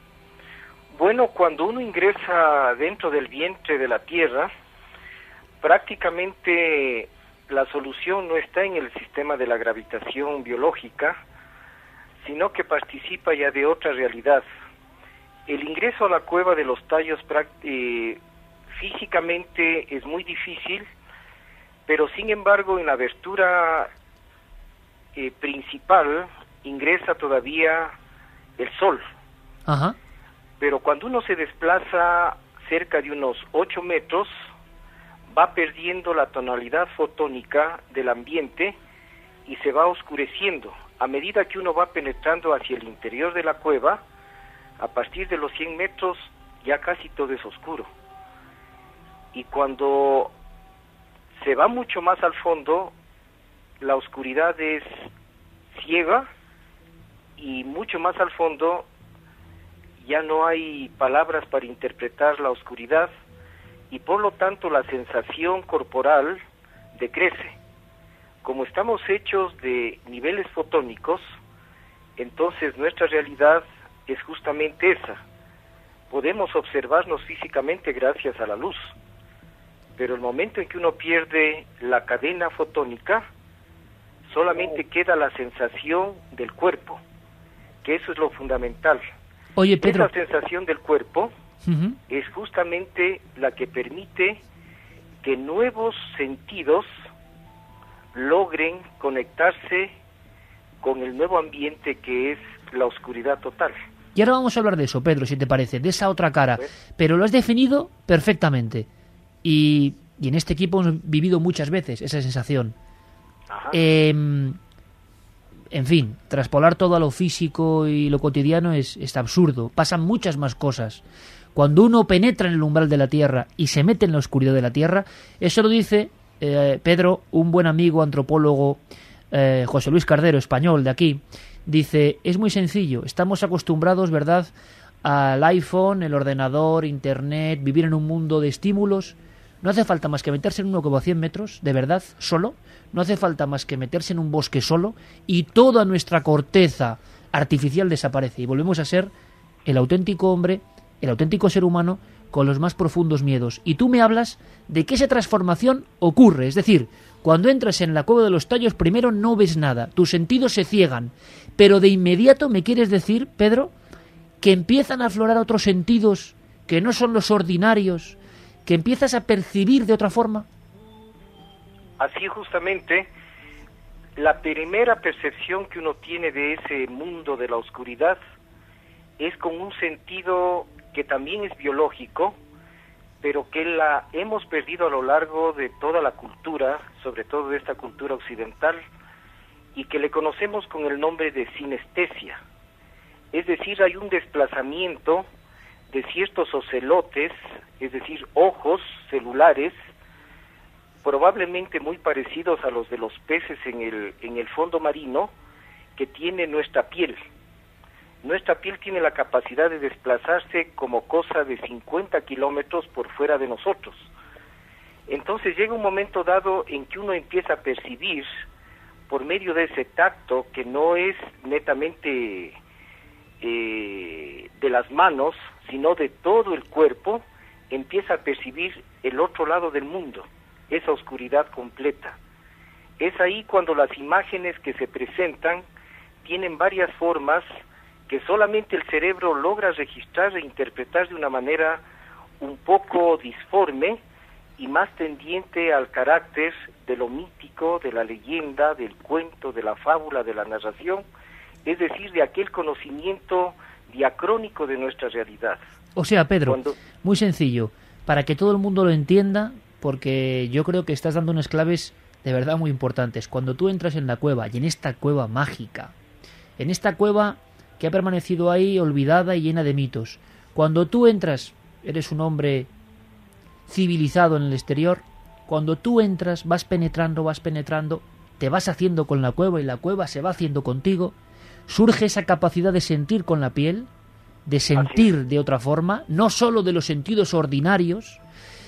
Bueno, cuando uno ingresa dentro del vientre de la Tierra, prácticamente la solución no está en el sistema de la gravitación biológica, sino que participa ya de otra realidad. El ingreso a la Cueva de los Tallos eh, físicamente es muy difícil, pero sin embargo en la abertura eh, principal ingresa todavía el sol. Ajá. Pero cuando uno se desplaza cerca de unos ocho metros, va perdiendo la tonalidad fotónica del ambiente y se va oscureciendo. A medida que uno va penetrando hacia el interior de la cueva, a partir de los cien metros ya casi todo es oscuro. Y cuando se va mucho más al fondo, la oscuridad es ciega y mucho más al fondo ya no hay palabras para interpretar la oscuridad y por lo tanto la sensación corporal decrece. Como estamos hechos de niveles fotónicos, entonces nuestra realidad es justamente esa. Podemos observarnos físicamente gracias a la luz, pero el momento en que uno pierde la cadena fotónica, solamente queda la sensación del cuerpo, que eso es lo fundamental. Oye, Pedro. Esa sensación del cuerpo uh-huh. es justamente la que permite que nuevos sentidos logren conectarse con el nuevo ambiente que es la oscuridad total. Y ahora vamos a hablar de eso, Pedro, si te parece, de esa otra cara. ¿Ves? Pero lo has definido perfectamente. Y, y en este equipo hemos vivido muchas veces esa sensación. Ajá. Eh, en fin, traspolar todo a lo físico y lo cotidiano es, es absurdo. Pasan muchas más cosas. Cuando uno penetra en el umbral de la Tierra y se mete en la oscuridad de la Tierra, eso lo dice eh, Pedro, un buen amigo antropólogo, eh, José Luis Cardero, español de aquí, dice, es muy sencillo, estamos acostumbrados, ¿verdad?, al iPhone, el ordenador, internet, vivir en un mundo de estímulos. No hace falta más que meterse en uno como a cien metros, de verdad, solo. No hace falta más que meterse en un bosque solo y toda nuestra corteza artificial desaparece y volvemos a ser el auténtico hombre, el auténtico ser humano con los más profundos miedos. Y tú me hablas de que esa transformación ocurre, es decir, cuando entras en la cueva de los tallos primero no ves nada, tus sentidos se ciegan, pero de inmediato me quieres decir, Pedro, que empiezan a aflorar otros sentidos que no son los ordinarios, que empiezas a percibir de otra forma. Así justamente, la primera percepción que uno tiene de ese mundo de la oscuridad es con un sentido que también es biológico, pero que la hemos perdido a lo largo de toda la cultura, sobre todo de esta cultura occidental, y que le conocemos con el nombre de sinestesia. Es decir, hay un desplazamiento de ciertos ocelotes, es decir, ojos celulares, probablemente muy parecidos a los de los peces en el, en el fondo marino, que tiene nuestra piel. Nuestra piel tiene la capacidad de desplazarse como cosa de cincuenta kilómetros por fuera de nosotros. Entonces llega un momento dado en que uno empieza a percibir, por medio de ese tacto, que no es netamente eh, de las manos, sino de todo el cuerpo, empieza a percibir el otro lado del mundo, esa oscuridad completa. Es ahí cuando las imágenes que se presentan tienen varias formas que solamente el cerebro logra registrar e interpretar de una manera un poco disforme y más tendiente al carácter de lo mítico, de la leyenda, del cuento, de la fábula, de la narración, es decir, de aquel conocimiento diacrónico de nuestra realidad. O sea, Pedro, Cuando... muy sencillo, para que todo el mundo lo entienda, porque yo creo que estás dando unas claves de verdad muy importantes. Cuando tú entras en la cueva, y en esta cueva mágica, en esta cueva que ha permanecido ahí olvidada y llena de mitos, cuando tú entras, eres un hombre civilizado en el exterior, cuando tú entras, vas penetrando, vas penetrando, te vas haciendo con la cueva y la cueva se va haciendo contigo, surge esa capacidad de sentir con la piel, de sentir de otra forma, no solo de los sentidos ordinarios,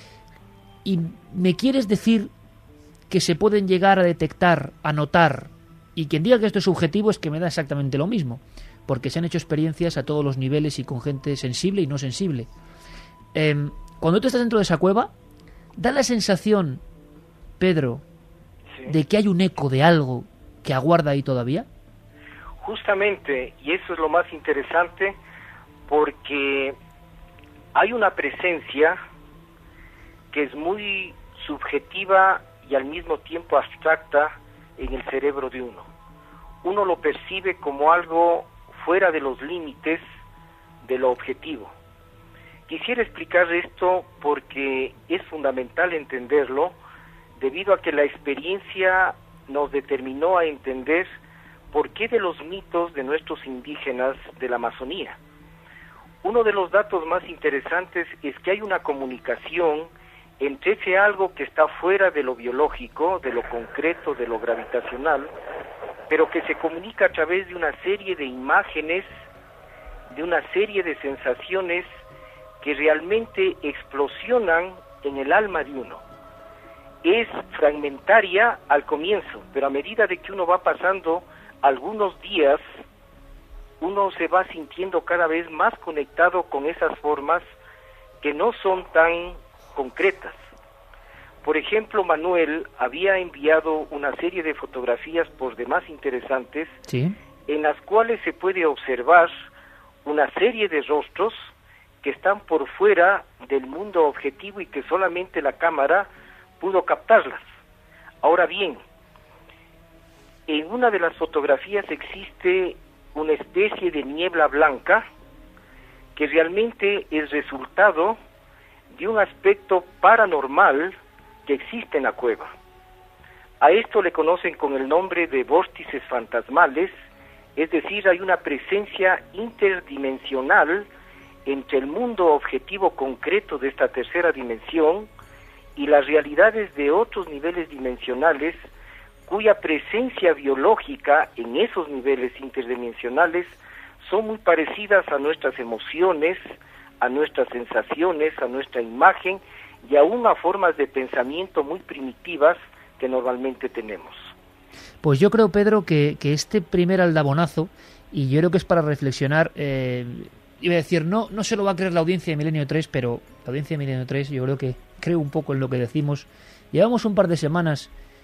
y me quieres decir que se pueden llegar a detectar, a notar, y quien diga que esto es subjetivo es que me da exactamente lo mismo, porque se han hecho experiencias a todos los niveles y con gente sensible y no sensible. Eh, cuando tú estás dentro de esa cueva, da la sensación, Pedro, sí, de que hay un eco de algo que aguarda ahí todavía. Justamente, y eso es lo más interesante, porque hay una presencia que es muy subjetiva y al mismo tiempo abstracta en el cerebro de uno. Uno lo percibe como algo fuera de los límites de lo objetivo. Quisiera explicar esto porque es fundamental entenderlo, debido a que la experiencia nos determinó a entender por qué de los mitos de nuestros indígenas de la Amazonía. Uno de los datos más interesantes es que hay una comunicación entre ese algo que está fuera de lo biológico, de lo concreto, de lo gravitacional, pero que se comunica a través de una serie de imágenes, de una serie de sensaciones que realmente explosionan en el alma de uno. Es fragmentaria al comienzo, pero a medida de que uno va pasando algunos días, uno se va sintiendo cada vez más conectado con esas formas que no son tan concretas. Por ejemplo, Manuel había enviado una serie de fotografías por demás interesantes, ¿sí?, en las cuales se puede observar una serie de rostros que están por fuera del mundo objetivo y que solamente la cámara pudo captarlas. Ahora bien, en una de las fotografías existe una especie de niebla blanca que realmente es resultado de un aspecto paranormal que existe en la cueva. A esto le conocen con el nombre de vórtices fantasmales, es decir, hay una presencia interdimensional entre el mundo objetivo concreto de esta tercera dimensión y las realidades de otros niveles dimensionales, cuya presencia biológica en esos niveles interdimensionales son muy parecidas a nuestras emociones, a nuestras sensaciones, a nuestra imagen y aún a formas de pensamiento muy primitivas que normalmente tenemos. Pues yo creo, Pedro, que, que este primer aldabonazo, y yo creo que es para reflexionar, eh, iba a decir, no, no se lo va a creer la audiencia de Milenio tres, pero la audiencia de Milenio tres yo creo que creo un poco en lo que decimos. Llevamos un par de semanas,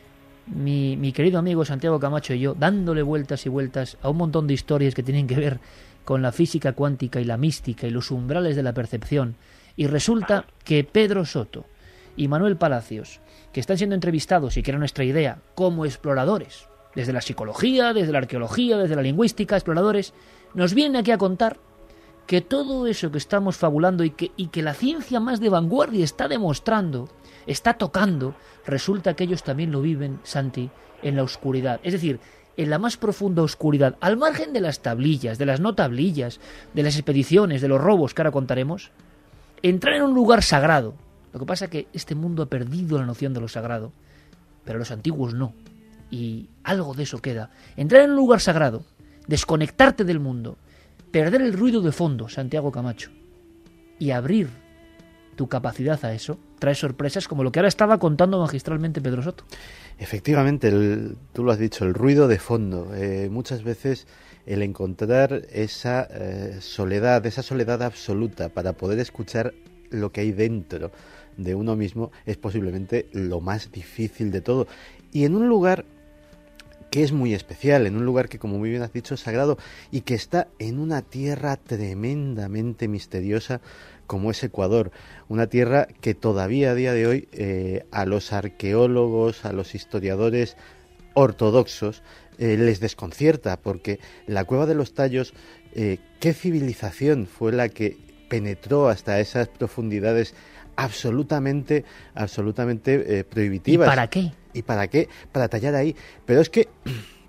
mi, mi querido amigo Santiago Camacho y yo, dándole vueltas y vueltas a un montón de historias que tienen que ver con la física cuántica y la mística y los umbrales de la percepción. Y resulta que Pedro Soto y Manuel Palacios, que están siendo entrevistados, y que era nuestra idea, como exploradores, desde la psicología, desde la arqueología, desde la lingüística, exploradores, nos vienen aquí a contar que todo eso que estamos fabulando y que, y que la ciencia más de vanguardia está demostrando, está tocando, resulta que ellos también lo viven, Santi, en la oscuridad. Es decir, en la más profunda oscuridad, al margen de las tablillas, de las no tablillas, de las expediciones, de los robos que ahora contaremos, entrar en un lugar sagrado. Lo que pasa es que este mundo ha perdido la noción de lo sagrado, pero los antiguos no. Y algo de eso queda. Entrar en un lugar sagrado, desconectarte del mundo, perder el ruido de fondo, Santiago Camacho, y abrir tu capacidad a eso, trae sorpresas como lo que ahora estaba contando magistralmente Pedro Soto. Efectivamente, el, tú lo has dicho, el ruido de fondo. Eh, muchas veces el encontrar esa eh, soledad, esa soledad absoluta para poder escuchar lo que hay dentro de uno mismo es posiblemente lo más difícil de todo. Y en un lugar que es muy especial, en un lugar que, como muy bien has dicho, es sagrado y que está en una tierra tremendamente misteriosa como es Ecuador, una tierra que todavía a día de hoy eh, a los arqueólogos, a los historiadores ortodoxos eh, les desconcierta, porque la Cueva de los Tallos, eh, ¿qué civilización fue la que penetró hasta esas profundidades absolutamente, absolutamente eh, prohibitivas? ¿Y para qué? ¿Y para qué? Para tallar ahí. Pero es que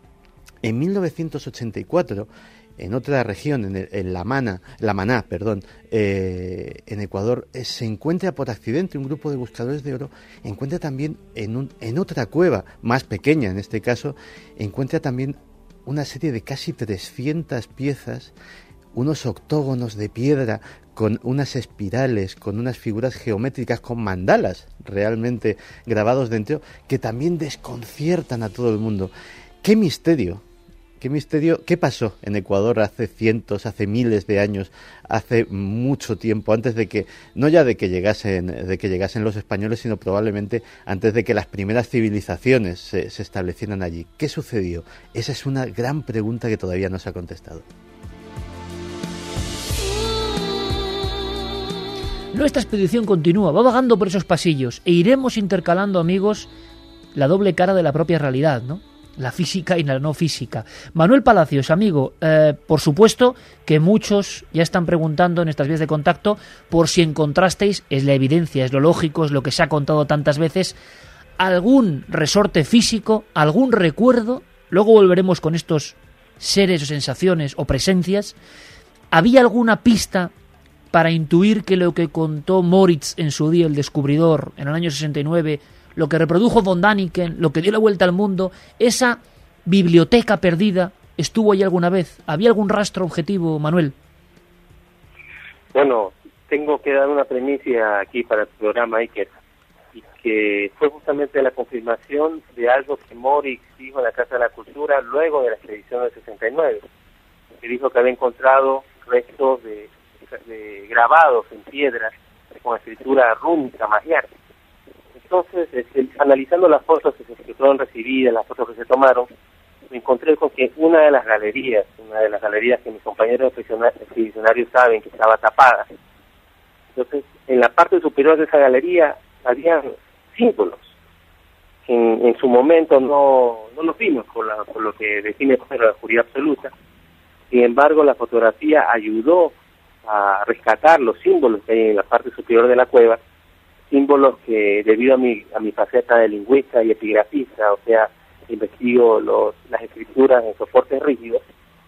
en mil novecientos ochenta y cuatro, en otra región, en, el, en La Mana, La Maná, perdón, eh, en Ecuador, eh, se encuentra por accidente un grupo de buscadores de oro, encuentra también en, un, en otra cueva, más pequeña en este caso, encuentra también una serie de casi trescientas piezas, unos octógonos de piedra con unas espirales, con unas figuras geométricas, con mandalas realmente grabados dentro, que también desconciertan a todo el mundo. ¡Qué misterio! ¿Qué misterio? ¿Qué pasó en Ecuador hace cientos, hace miles de años, hace mucho tiempo, antes de que, no ya de que llegasen, de que llegasen los españoles, sino probablemente antes de que las primeras civilizaciones se, se establecieran allí? ¿Qué sucedió? Esa es una gran pregunta que todavía no se ha contestado. Nuestra expedición continúa, va vagando por esos pasillos e iremos intercalando, amigos, la doble cara de la propia realidad, ¿no? La física y la no física. Manuel Palacios, amigo, eh, por supuesto que muchos ya están preguntando en estas vías de contacto por si encontrasteis, es la evidencia, es lo lógico, es lo que se ha contado tantas veces, algún resorte físico, algún recuerdo. Luego volveremos con estos seres o sensaciones o presencias. ¿Había alguna pista para intuir que lo que contó Moritz en su día, el descubridor, en el año sesenta y nueve, lo que reprodujo von Däniken, lo que dio la vuelta al mundo, esa biblioteca perdida, estuvo ahí alguna vez? ¿Había algún rastro objetivo, Manuel? Bueno, tengo que dar una premisa aquí para el programa, Iker, y que fue justamente la confirmación de algo que Moritz dijo en la Casa de la Cultura luego de la expedición del sesenta y nueve, que dijo que había encontrado restos de, de grabados en piedra con escritura rúnica, magiar. Entonces, este, analizando las fotos que se fueron recibidas, las fotos que se tomaron, me encontré con que una de las galerías, una de las galerías que mis compañeros expedicionarios saben que estaba tapada. Entonces, en la parte superior de esa galería había símbolos que en, en su momento no, no los vimos por, la, por lo que define la oscuridad absoluta. Sin embargo, la fotografía ayudó a rescatar los símbolos que hay en la parte superior de la cueva, símbolos que, debido a mi, a mi faceta de lingüista y epigrafista, o sea, investigo los, las escrituras en soportes rígidos,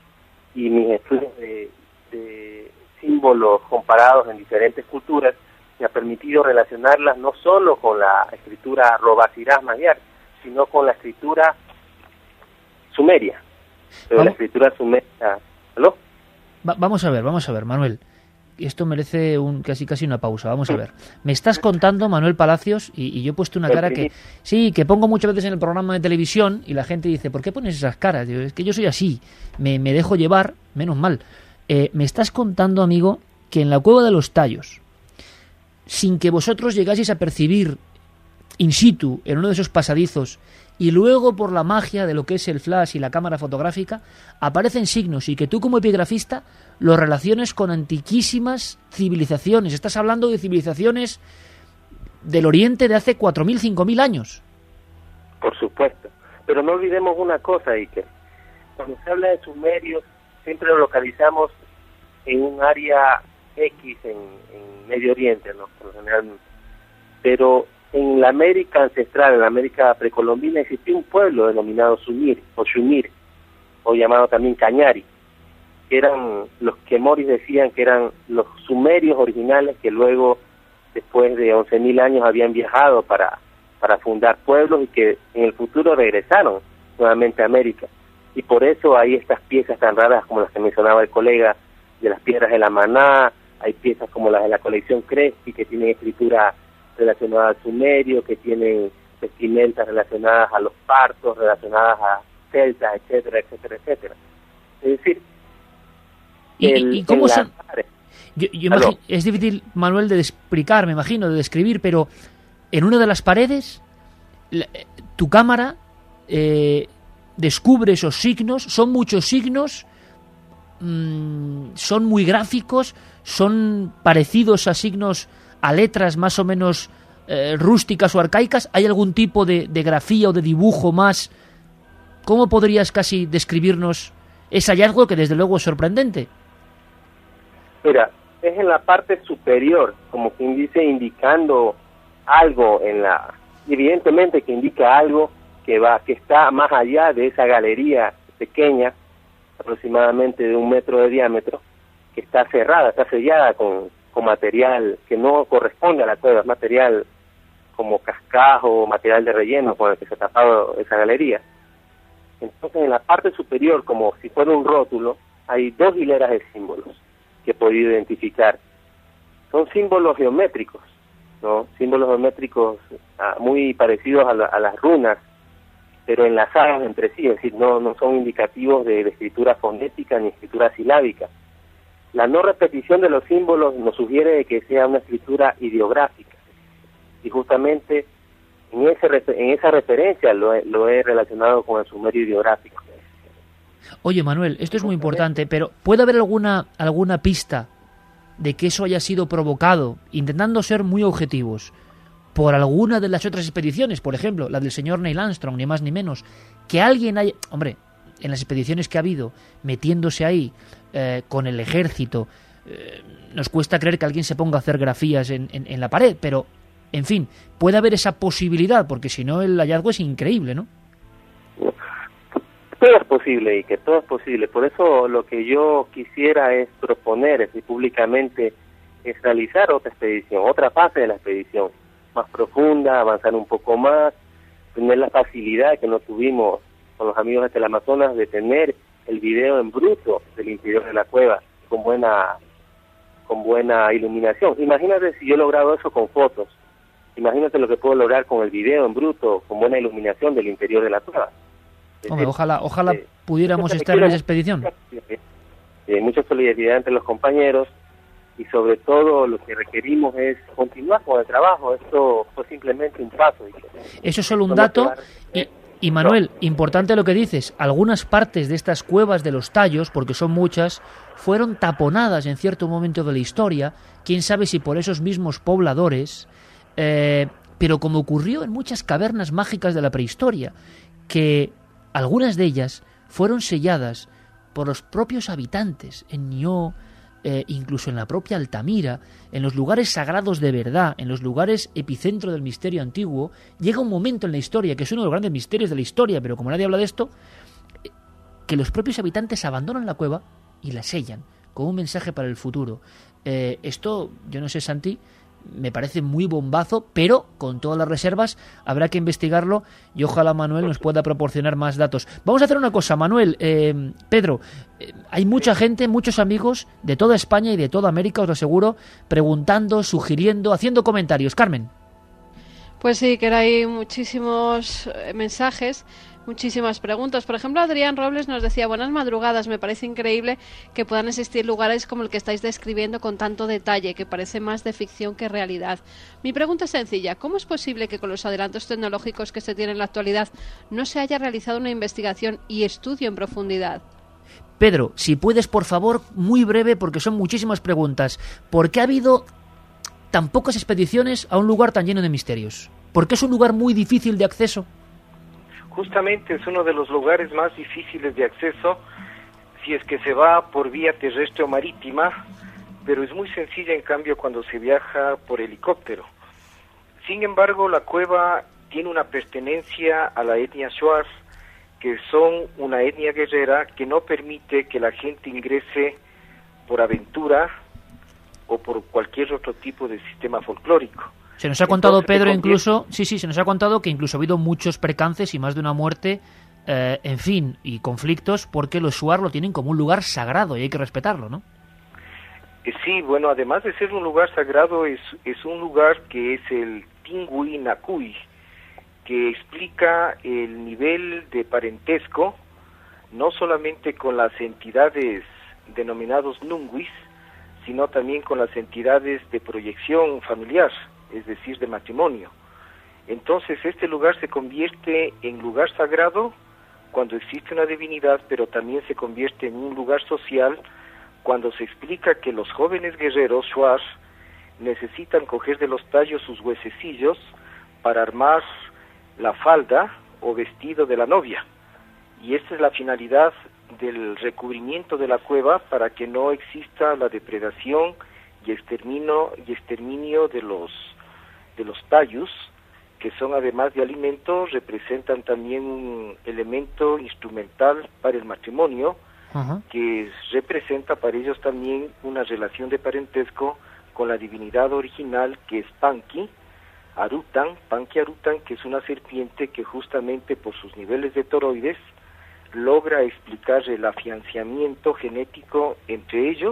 y mis estudios de, de símbolos comparados en diferentes culturas me ha permitido relacionarlas no solo con la escritura Robasirás Magyar, sino con la escritura sumeria. Pero la escritura sumeria... ¿Aló? Va, vamos a ver, vamos a ver, Manuel. Esto merece un casi casi una pausa. Vamos a ver. Me estás contando, Manuel Palacios, y, y yo he puesto una cara que... Sí, que pongo muchas veces en el programa de televisión y la gente dice, ¿por qué pones esas caras? Digo, es que yo soy así, me, me dejo llevar, menos mal. Eh, me estás contando, amigo, que en la Cueva de los Tallos, sin que vosotros llegaseis a percibir in situ, en uno de esos pasadizos, y luego por la magia de lo que es el flash y la cámara fotográfica, aparecen signos y que tú como epigrafista los relaciones con antiquísimas civilizaciones. Estás hablando de civilizaciones del Oriente de hace cuatro mil, cinco mil años. Por supuesto. Pero no olvidemos una cosa, Iker. Cuando se habla de sumerios, siempre lo localizamos en un área X en, en Medio Oriente, ¿no? Por lo general. Pero en la América ancestral, en la América precolombina, existía un pueblo denominado Sumir, o Shumir, o llamado también Cañari, que eran los que Moris decían que eran los sumerios originales que luego, después de once mil años, habían viajado para, para fundar pueblos y que en el futuro regresaron nuevamente a América. Y por eso hay estas piezas tan raras como las que mencionaba el colega, de las piedras de la Maná, hay piezas como las de la colección Crespi, que tienen escritura relacionada al sumerio, que tienen vestimentas relacionadas a los partos, relacionadas a celtas, etcétera, etcétera, etcétera. Es decir, ¿Y, el, y cómo son? La... Yo, yo imagino, es difícil, Manuel, de explicar, me imagino, de describir, pero en una de las paredes, la, tu cámara eh, descubre esos signos, son muchos signos, mmm, son muy gráficos, son parecidos a signos, a letras más o menos eh, rústicas o arcaicas. ¿Hay algún tipo de, de grafía o de dibujo más? ¿Cómo podrías casi describirnos ese hallazgo que desde luego es sorprendente? Mira, es en la parte superior, como quien dice, indicando algo en la... Evidentemente que indica algo que va, que está más allá de esa galería pequeña, aproximadamente de un metro de diámetro, que está cerrada, está sellada con, con material que no corresponde a la cueva, es material como cascajo, material de relleno con el que se ha tapado esa galería. Entonces, en la parte superior, como si fuera un rótulo, hay dos hileras de símbolos que he podido identificar. Son símbolos geométricos, ¿no? Símbolos geométricos ah, muy parecidos a, la, a las runas, pero enlazados entre sí, es decir, no, no son indicativos de, de escritura fonética ni escritura silábica. La no repetición de los símbolos nos sugiere que sea una escritura ideográfica, y justamente en, ese, en esa referencia lo he, lo he relacionado con el sumerio ideográfico. Oye, Manuel, esto es muy importante, pero ¿puede haber alguna alguna pista de que eso haya sido provocado, intentando ser muy objetivos, por alguna de las otras expediciones? Por ejemplo, la del señor Neil Armstrong, ni más ni menos. Que alguien haya... Hombre, en las expediciones que ha habido, metiéndose ahí eh, con el ejército, eh, nos cuesta creer que alguien se ponga a hacer grafías en, en, en la pared, pero, en fin, puede haber esa posibilidad, porque si no el hallazgo es increíble, ¿no? Todo es posible, y que todo es posible. Por eso lo que yo quisiera es proponer, es decir, públicamente, es realizar otra expedición, otra fase de la expedición, más profunda, avanzar un poco más, tener la facilidad que no tuvimos con los amigos de Teleamazonas de tener el video en bruto del interior de la cueva, con buena, con buena iluminación. Imagínate si yo he logrado eso con fotos, imagínate lo que puedo lograr con el video en bruto, con buena iluminación del interior de la cueva. Hombre, ojalá ojalá eh, pudiéramos estar en esa expedición. Eh, mucha solidaridad entre los compañeros, y sobre todo lo que requerimos es continuar con el trabajo. Esto fue simplemente un paso. Eso es solo un dato. Y, y Manuel, importante lo que dices, algunas partes de estas cuevas de los Tallos, porque son muchas, fueron taponadas en cierto momento de la historia, quién sabe si por esos mismos pobladores, eh, pero como ocurrió en muchas cavernas mágicas de la prehistoria, que algunas de ellas fueron selladas por los propios habitantes. En Nió, eh, incluso en la propia Altamira, en los lugares sagrados de verdad, en los lugares epicentro del misterio antiguo, llega un momento en la historia, que es uno de los grandes misterios de la historia, pero como nadie habla de esto, que los propios habitantes abandonan la cueva y la sellan, con un mensaje para el futuro. Eh, esto, yo no sé, Santi, me parece muy bombazo, pero con todas las reservas habrá que investigarlo y ojalá Manuel nos pueda proporcionar más datos. Vamos a hacer una cosa, Manuel, eh, Pedro, eh, hay mucha gente, muchos amigos de toda España y de toda América, os lo aseguro, preguntando, sugiriendo, haciendo comentarios. Carmen. Pues sí, que hay muchísimos eh, mensajes, muchísimas preguntas. Por ejemplo, Adrián Robles nos decía: buenas madrugadas, me parece increíble que puedan existir lugares como el que estáis describiendo con tanto detalle, que parece más de ficción que realidad. Mi pregunta es sencilla: ¿cómo es posible que con los adelantos tecnológicos que se tienen en la actualidad no se haya realizado una investigación y estudio en profundidad? Pedro, si puedes, por favor, muy breve, porque son muchísimas preguntas. ¿Por qué ha habido tan pocas expediciones a un lugar tan lleno de misterios? ¿Por qué es un lugar muy difícil de acceso? Justamente es uno de los lugares más difíciles de acceso si es que se va por vía terrestre o marítima, pero es muy sencilla en cambio cuando se viaja por helicóptero. Sin embargo, la cueva tiene una pertenencia a la etnia Shuar, que son una etnia guerrera que no permite que la gente ingrese por aventura o por cualquier otro tipo de sistema folclórico. Se nos ha contado, Entonces, Pedro, conviene... incluso, sí, sí, se nos ha contado que incluso ha habido muchos percances y más de una muerte, eh, en fin, y conflictos, porque los Shuar lo tienen como un lugar sagrado y hay que respetarlo, ¿no? Eh, sí, bueno, además de ser un lugar sagrado, es, es un lugar que es el Tingui Nakui, que explica el nivel de parentesco, no solamente con las entidades denominados Nunguis, sino también con las entidades de proyección familiar, es decir, de matrimonio. Entonces este lugar se convierte en lugar sagrado cuando existe una divinidad, pero también se convierte en un lugar social cuando se explica que los jóvenes guerreros Shuar necesitan coger de los tallos sus huesecillos para armar la falda o vestido de la novia. Y esta es la finalidad del recubrimiento de la cueva, para que no exista la depredación y exterminio, y exterminio de los de los tallos, que son además de alimento, representan también un elemento instrumental para el matrimonio, uh-huh. que representa para ellos también una relación de parentesco con la divinidad original, que es Panki Arutan, Panki Arutan, que es una serpiente que justamente por sus niveles de toroides logra explicar el afianzamiento genético entre ellos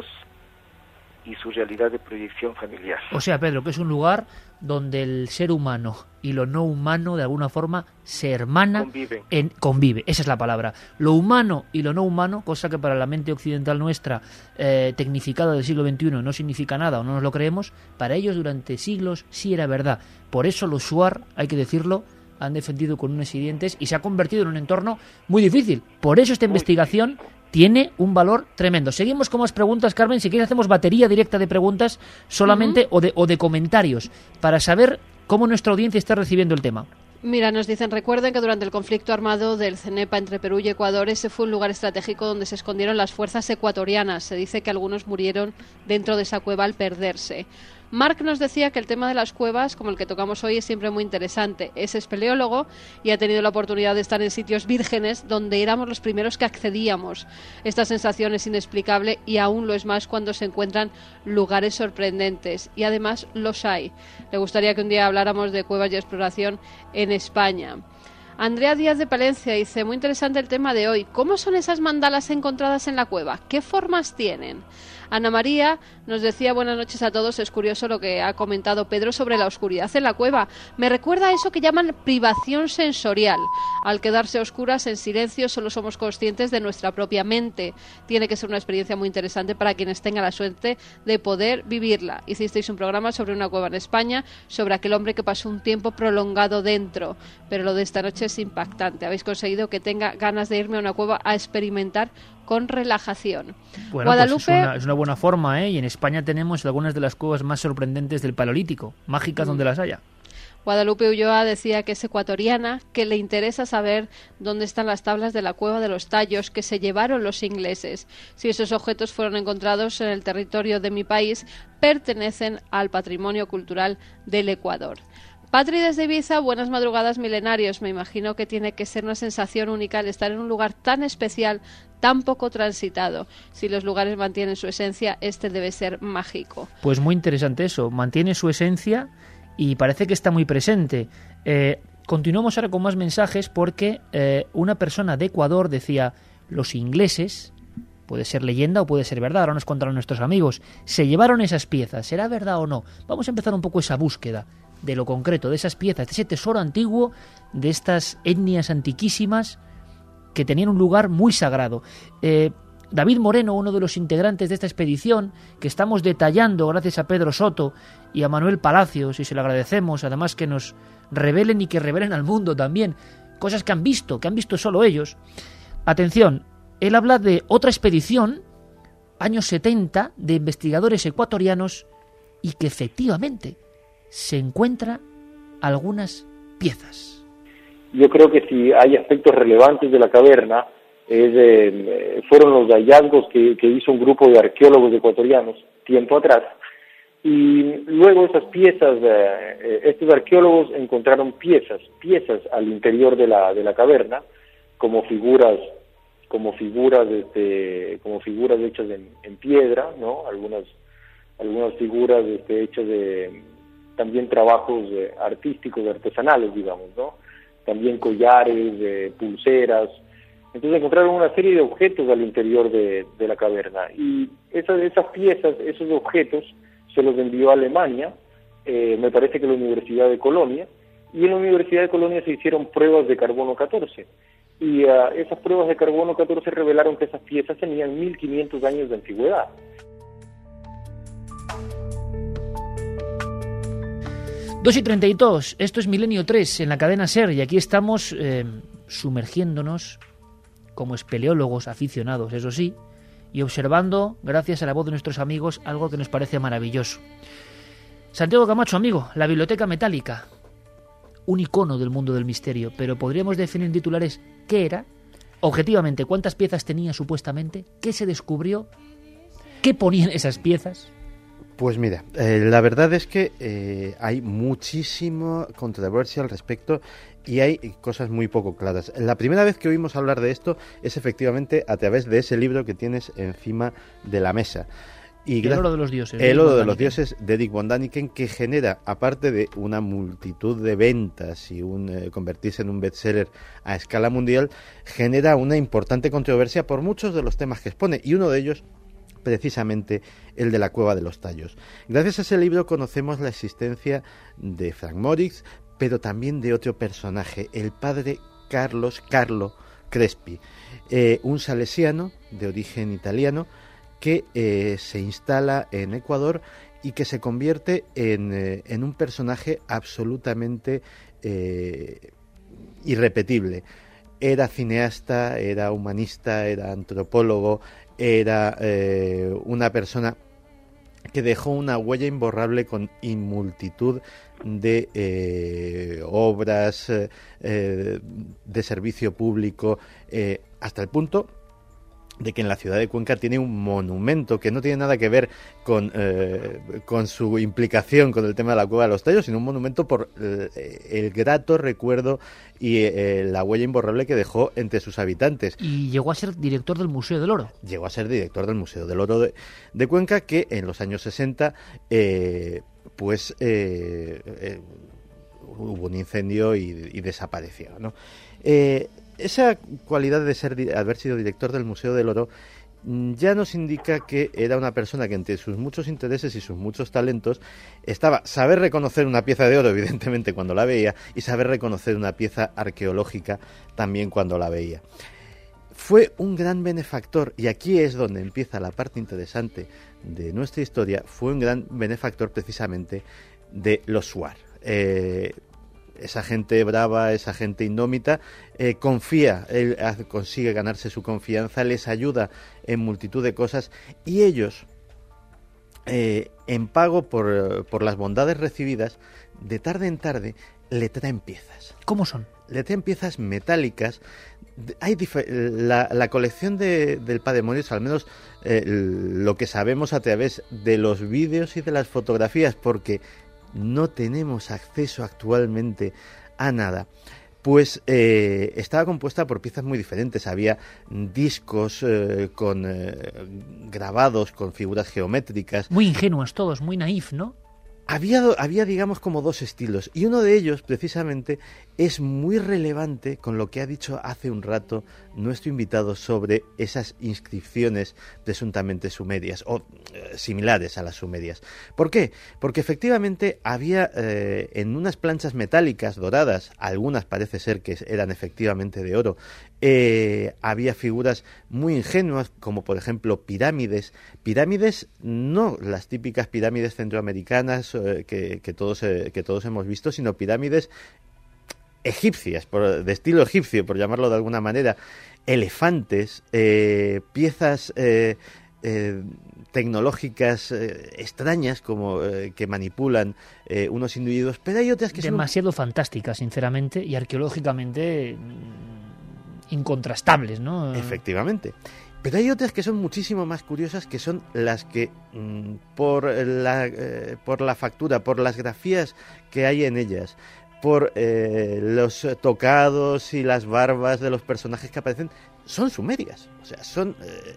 y su realidad de proyección familiar. O sea, Pedro, que es un lugar donde el ser humano y lo no humano de alguna forma se hermanan, convive. En, convive, esa es la palabra. Lo humano y lo no humano, cosa que para la mente occidental nuestra, eh, tecnificada del siglo veintiuno, no significa nada o no nos lo creemos, para ellos durante siglos sí era verdad. Por eso los Shuar, hay que decirlo, han defendido con uñas y dientes y se ha convertido en un entorno muy difícil. Por eso esta muy investigación difícil. Tiene un valor tremendo. Seguimos con más preguntas, Carmen. Si quieres hacemos batería directa de preguntas solamente uh-huh. o, de, o de comentarios para saber cómo nuestra audiencia está recibiendo el tema. Mira, nos dicen, recuerden que durante el conflicto armado del CENEPA entre Perú y Ecuador, ese fue un lugar estratégico donde se escondieron las fuerzas ecuatorianas. Se dice que algunos murieron dentro de esa cueva al perderse. Marc nos decía que el tema de las cuevas, como el que tocamos hoy, es siempre muy interesante. Es espeleólogo y ha tenido la oportunidad de estar en sitios vírgenes donde éramos los primeros que accedíamos. Esta sensación es inexplicable y aún lo es más cuando se encuentran lugares sorprendentes. Y además los hay. Le gustaría que un día habláramos de cuevas y exploración en España. Andrea Díaz de Palencia dice, muy interesante el tema de hoy. ¿Cómo son esas mandalas encontradas en la cueva? ¿Qué formas tienen? Ana María nos decía, buenas noches a todos, es curioso lo que ha comentado Pedro sobre la oscuridad en la cueva. Me recuerda a eso que llaman privación sensorial. Al quedarse a oscuras, en silencio, solo somos conscientes de nuestra propia mente. Tiene que ser una experiencia muy interesante para quienes tengan la suerte de poder vivirla. Hicisteis un programa sobre una cueva en España, sobre aquel hombre que pasó un tiempo prolongado dentro, pero lo de esta noche es impactante. Habéis conseguido que tenga ganas de irme a una cueva a experimentar con relajación. Bueno, Guadalupe... Pues es, una, es una buena forma, ¿eh? Y en España tenemos algunas de las cuevas más sorprendentes del Paleolítico, mágicas mm. donde las haya. Guadalupe Ulloa decía que es ecuatoriana, que le interesa saber dónde están las tablas de la Cueva de los Tallos que se llevaron los ingleses. Si esos objetos fueron encontrados en el territorio de mi país, pertenecen al patrimonio cultural del Ecuador. Patri desde Ibiza, buenas madrugadas milenarios. Me imagino que tiene que ser una sensación única el estar en un lugar tan especial, tan poco transitado. Si los lugares mantienen su esencia, este debe ser mágico. Pues muy interesante eso, mantiene su esencia y parece que está muy presente. Eh, continuamos ahora con más mensajes porque eh, una persona de Ecuador decía, los ingleses, puede ser leyenda o puede ser verdad, ahora nos contaron nuestros amigos, se llevaron esas piezas, ¿será verdad o no? Vamos a empezar un poco esa búsqueda de lo concreto, de esas piezas, de ese tesoro antiguo, de estas etnias antiquísimas que tenían un lugar muy sagrado. Eh, David Moreno, uno de los integrantes de esta expedición, que estamos detallando gracias a Pedro Soto y a Manuel Palacios, y se lo agradecemos, además que nos revelen y que revelen al mundo también, cosas que han visto, que han visto solo ellos. Atención, él habla de otra expedición, años setenta, de investigadores ecuatorianos, y que efectivamente se encuentran algunas piezas. Yo creo que si hay aspectos relevantes de la caverna, es, eh, fueron los hallazgos que, que hizo un grupo de arqueólogos ecuatorianos tiempo atrás, y luego esas piezas, eh, estos arqueólogos encontraron piezas, piezas al interior de la, de la caverna, como figuras, como figuras, este, como figuras hechas en, en piedra, ¿no? Algunas, algunas figuras este, hechas de también trabajos eh, artísticos, artesanales, digamos, ¿no? También collares, eh, pulseras. Entonces encontraron una serie de objetos al interior de, de la caverna. Y esas, esas piezas, esos objetos, se los envió a Alemania, eh, me parece que la Universidad de Colonia, y en la Universidad de Colonia se hicieron pruebas de carbono catorce. Y uh, esas pruebas de carbono catorce revelaron que esas piezas tenían mil quinientos años de antigüedad. dos y treinta y dos, esto es Milenio tres en la cadena SER y aquí estamos eh, sumergiéndonos como espeleólogos aficionados, eso sí, y observando, gracias a la voz de nuestros amigos, algo que nos parece maravilloso. Santiago Camacho, amigo, la Biblioteca Metálica, un icono del mundo del misterio, pero podríamos definir en titulares qué era, objetivamente, cuántas piezas tenía supuestamente, qué se descubrió, qué ponían esas piezas. Pues mira, eh, la verdad es que eh, hay muchísima controversia al respecto y hay cosas muy poco claras. La primera vez que oímos hablar de esto es efectivamente a través de ese libro que tienes encima de la mesa. Y el oro de los dioses. El oro de los dioses de Eric von Däniken, que genera, aparte de una multitud de ventas y un eh, convertirse en un bestseller a escala mundial, genera una importante controversia por muchos de los temas que expone, y uno de ellos precisamente el de la Cueva de los Tallos. Gracias a ese libro conocemos la existencia de Frank Moritz, pero también de otro personaje, el padre Carlos Carlo Crespi, eh, un salesiano de origen italiano que eh, se instala en Ecuador y que se convierte en, eh, en un personaje absolutamente eh, irrepetible. Era cineasta, era humanista, era antropólogo, era eh, una persona que dejó una huella imborrable con multitud de eh, obras eh, de servicio público, eh, hasta el punto de que en la ciudad de Cuenca tiene un monumento que no tiene nada que ver con, eh, con su implicación con el tema de la Cueva de los Tallos, sino un monumento por eh, el grato recuerdo y eh, la huella imborrable que dejó entre sus habitantes. Y llegó a ser director del Museo del Oro. Llegó a ser director del Museo del Oro de, de Cuenca, que en los años sesenta eh, pues eh, eh, hubo un incendio y, y desapareció, ¿no? Eh, Esa cualidad de ser, de haber sido director del Museo del Oro ya nos indica que era una persona que entre sus muchos intereses y sus muchos talentos estaba saber reconocer una pieza de oro, evidentemente, cuando la veía, y saber reconocer una pieza arqueológica también cuando la veía. Fue un gran benefactor, y aquí es donde empieza la parte interesante de nuestra historia, fue un gran benefactor precisamente de los Shuar. Eh, esa gente brava, esa gente indómita, eh, confía, él consigue ganarse su confianza, les ayuda en multitud de cosas, y ellos eh, en pago por, por las bondades recibidas, de tarde en tarde le traen piezas. ¿Cómo son? Le traen piezas metálicas. Hay difer- la, la colección de, del Padre Moritz, al menos eh, lo que sabemos a través de los vídeos y de las fotografías, porque no tenemos acceso actualmente a nada, pues eh, estaba compuesta por piezas muy diferentes. Había discos eh, con eh, grabados, con figuras geométricas. Muy ingenuos todos, muy naif, ¿no? Había, había, digamos, como dos estilos, y uno de ellos, precisamente, es muy relevante con lo que ha dicho hace un rato nuestro invitado sobre esas inscripciones presuntamente sumerias, o eh, similares a las sumerias. ¿Por qué? Porque efectivamente había eh, en unas planchas metálicas doradas, algunas parece ser que eran efectivamente de oro, eh, había figuras muy ingenuas, como por ejemplo pirámides, pirámides no las típicas pirámides centroamericanas eh, que, que, todos, eh, que todos hemos visto, sino pirámides egipcias, por, de estilo egipcio, por llamarlo de alguna manera, elefantes, eh, piezas eh, eh, tecnológicas eh, extrañas como eh, que manipulan eh, unos individuos, pero hay otras que demasiado son fantásticas, sinceramente, y arqueológicamente mmm, incontrastables, ¿no? Efectivamente. Pero hay otras que son muchísimo más curiosas, que son las que mmm, por la eh, por la factura, por las grafías que hay en ellas, por eh, los tocados y las barbas de los personajes que aparecen, son sumerias. O sea, son eh,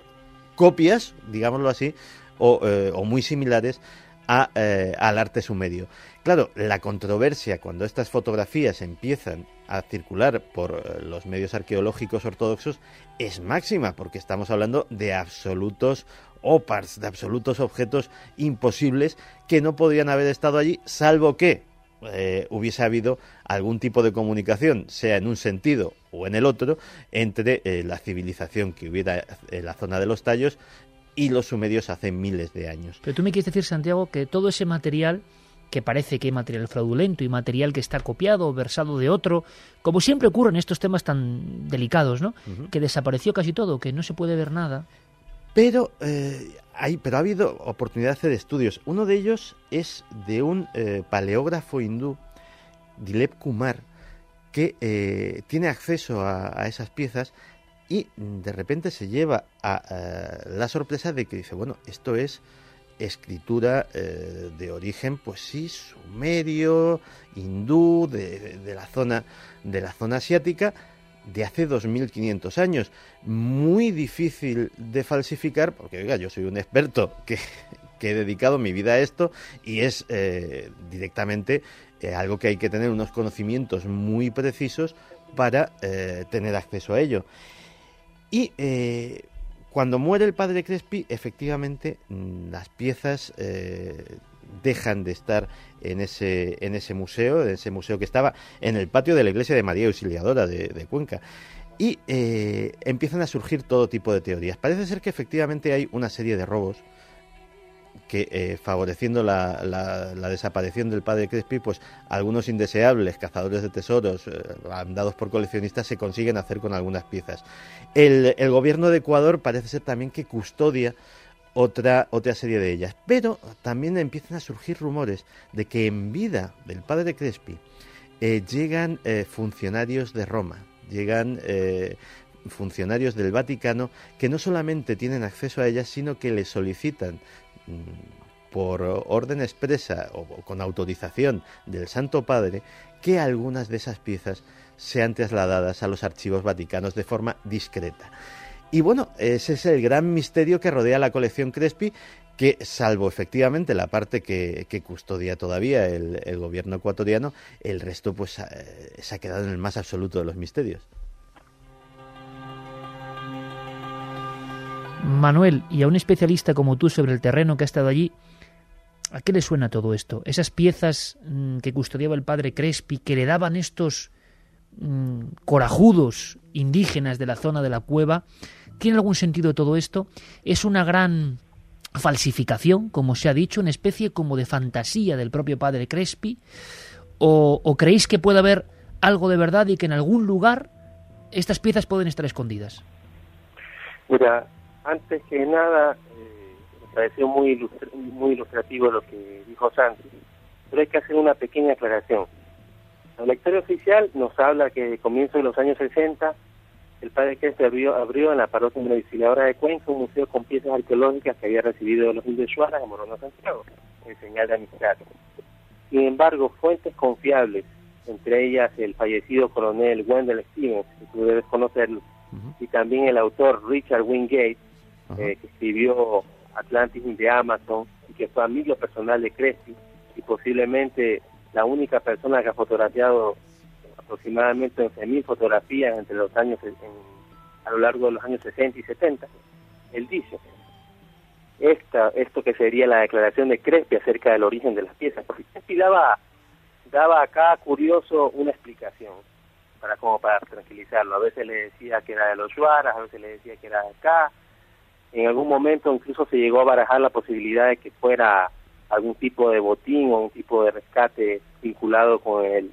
copias, digámoslo así, o, eh, o muy similares a, eh, al arte sumerio. Claro, la controversia cuando estas fotografías empiezan a circular por eh, los medios arqueológicos ortodoxos es máxima, porque estamos hablando de absolutos opars, de absolutos objetos imposibles que no podrían haber estado allí, salvo que Eh, hubiese habido algún tipo de comunicación, sea en un sentido o en el otro, entre eh, la civilización que hubiera en la zona de los tallos y los sumerios hace miles de años. Pero tú me quieres decir, Santiago, que todo ese material, que parece que hay material fraudulento y material que está copiado o versado de otro, como siempre ocurre en estos temas tan delicados, ¿no? Uh-huh. Que desapareció casi todo, que no se puede ver nada. Pero eh, hay, pero ha habido oportunidad de hacer estudios. Uno de ellos es de un eh, paleógrafo hindú, Dilip Kumar, que eh, tiene acceso a, a esas piezas y de repente se lleva a, a la sorpresa de que dice, bueno, esto es escritura eh, de origen, pues sí, sumerio, hindú, de, de, de la zona de la zona asiática, de hace dos mil quinientos años, muy difícil de falsificar, porque oiga, yo soy un experto que, que he dedicado mi vida a esto y es eh, directamente eh, algo que hay que tener unos conocimientos muy precisos para eh, tener acceso a ello. Y eh, cuando muere el padre Crespi, efectivamente las piezas eh, dejan de estar en ese en ese museo, en ese museo que estaba en el patio de la iglesia de María Auxiliadora de, de Cuenca, y eh, empiezan a surgir todo tipo de teorías. Parece ser que efectivamente hay una serie de robos que eh, favoreciendo la, la, la desaparición del padre Crespi, pues algunos indeseables cazadores de tesoros eh, andados por coleccionistas se consiguen hacer con algunas piezas. El, el gobierno de Ecuador parece ser también que custodia otra otra serie de ellas, pero también empiezan a surgir rumores de que en vida del padre Crespi eh, llegan eh, funcionarios de Roma, llegan eh, funcionarios del Vaticano que no solamente tienen acceso a ellas, sino que les solicitan mmm, por orden expresa o, o con autorización del Santo Padre que algunas de esas piezas sean trasladadas a los archivos vaticanos de forma discreta. Y bueno, ese es el gran misterio que rodea la colección Crespi, que salvo efectivamente la parte que, que custodia todavía el, el gobierno ecuatoriano, el resto pues eh, se ha quedado en el más absoluto de los misterios. Manuel, y a un especialista como tú sobre el terreno que ha estado allí, ¿a qué le suena todo esto? Esas piezas mmm, que custodiaba el padre Crespi, que le daban estos mmm, corajudos indígenas de la zona de la cueva, ¿tiene algún sentido todo esto? ¿Es una gran falsificación, como se ha dicho, una especie como de fantasía del propio padre Crespi? ¿O, o creéis que puede haber algo de verdad y que en algún lugar estas piezas pueden estar escondidas? Mira, antes que nada, eh, Me pareció muy, ilustra- muy ilustrativo lo que dijo Santi, pero hay que hacer una pequeña aclaración. La historia oficial nos habla que a comienzos de los años sesenta, el padre Crespi abrió, abrió en la parroquia de la Auxiliadora de Cuenca un museo con piezas arqueológicas que había recibido de los indios Shuaras en Morona, Santiago, en señal de amistad. Sin embargo, fuentes confiables, entre ellas el fallecido coronel Wendell Stevens, que tú debes conocerlo, uh-huh. y también el autor Richard Wingate, uh-huh. eh, que escribió Atlantis in the Amazon, y que fue amigo personal de Crespi, y posiblemente la única persona que ha fotografiado aproximadamente once mil fotografías entre los años en, a lo largo de los años sesenta y setenta. Él dice esta, esto que sería la declaración de Crespi acerca del origen de las piezas, porque Crespi daba, daba a cada curioso una explicación para como para tranquilizarlo. A veces le decía que era de los Shuaras, a veces le decía que era de acá. En algún momento incluso se llegó a barajar la posibilidad de que fuera algún tipo de botín o un tipo de rescate vinculado con el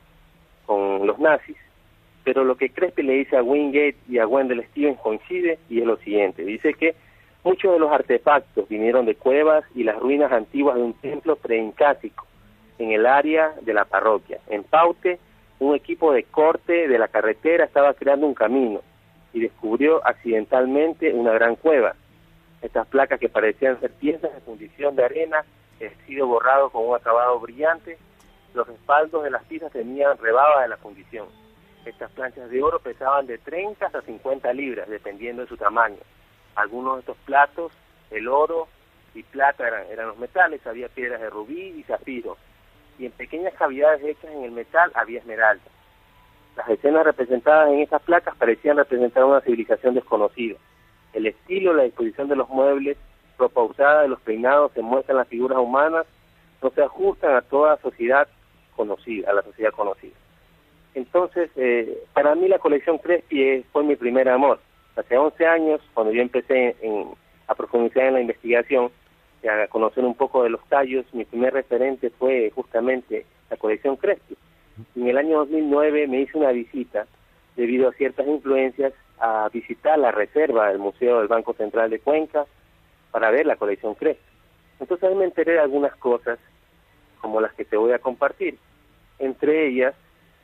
con los nazis, pero lo que Crespi le dice a Wingate y a Wendell Stevens coincide y es lo siguiente. Dice que muchos de los artefactos vinieron de cuevas y las ruinas antiguas de un templo preincásico en el área de la parroquia. En Paute, un equipo de corte de la carretera estaba creando un camino y descubrió accidentalmente una gran cueva. Estas placas que parecían ser piezas de fundición de arena han sido borrado con un acabado brillante. Los respaldos de las piezas tenían rebaba de la fundición. Estas planchas de oro pesaban de treinta hasta cincuenta libras, dependiendo de su tamaño. Algunos de estos platos, el oro y plata eran, eran los metales, había piedras de rubí y zafiro, y en pequeñas cavidades hechas en el metal había esmeralda. Las escenas representadas en estas placas parecían representar una civilización desconocida. El estilo, la disposición de los muebles, ropa usada, de los peinados que muestran las figuras humanas, no se ajustan a toda sociedad conocida, a la sociedad conocida. Entonces, eh, para mí la colección Crespi fue mi primer amor. Hace once años, cuando yo empecé en, a profundizar en la investigación, y a conocer un poco de los tallos, mi primer referente fue justamente la colección Crespi. En el año dos mil nueve me hice una visita, debido a ciertas influencias, a visitar la reserva del Museo del Banco Central de Cuenca para ver la colección Crespi. Entonces ahí me enteré de algunas cosas, como las que te voy a compartir. Entre ellas,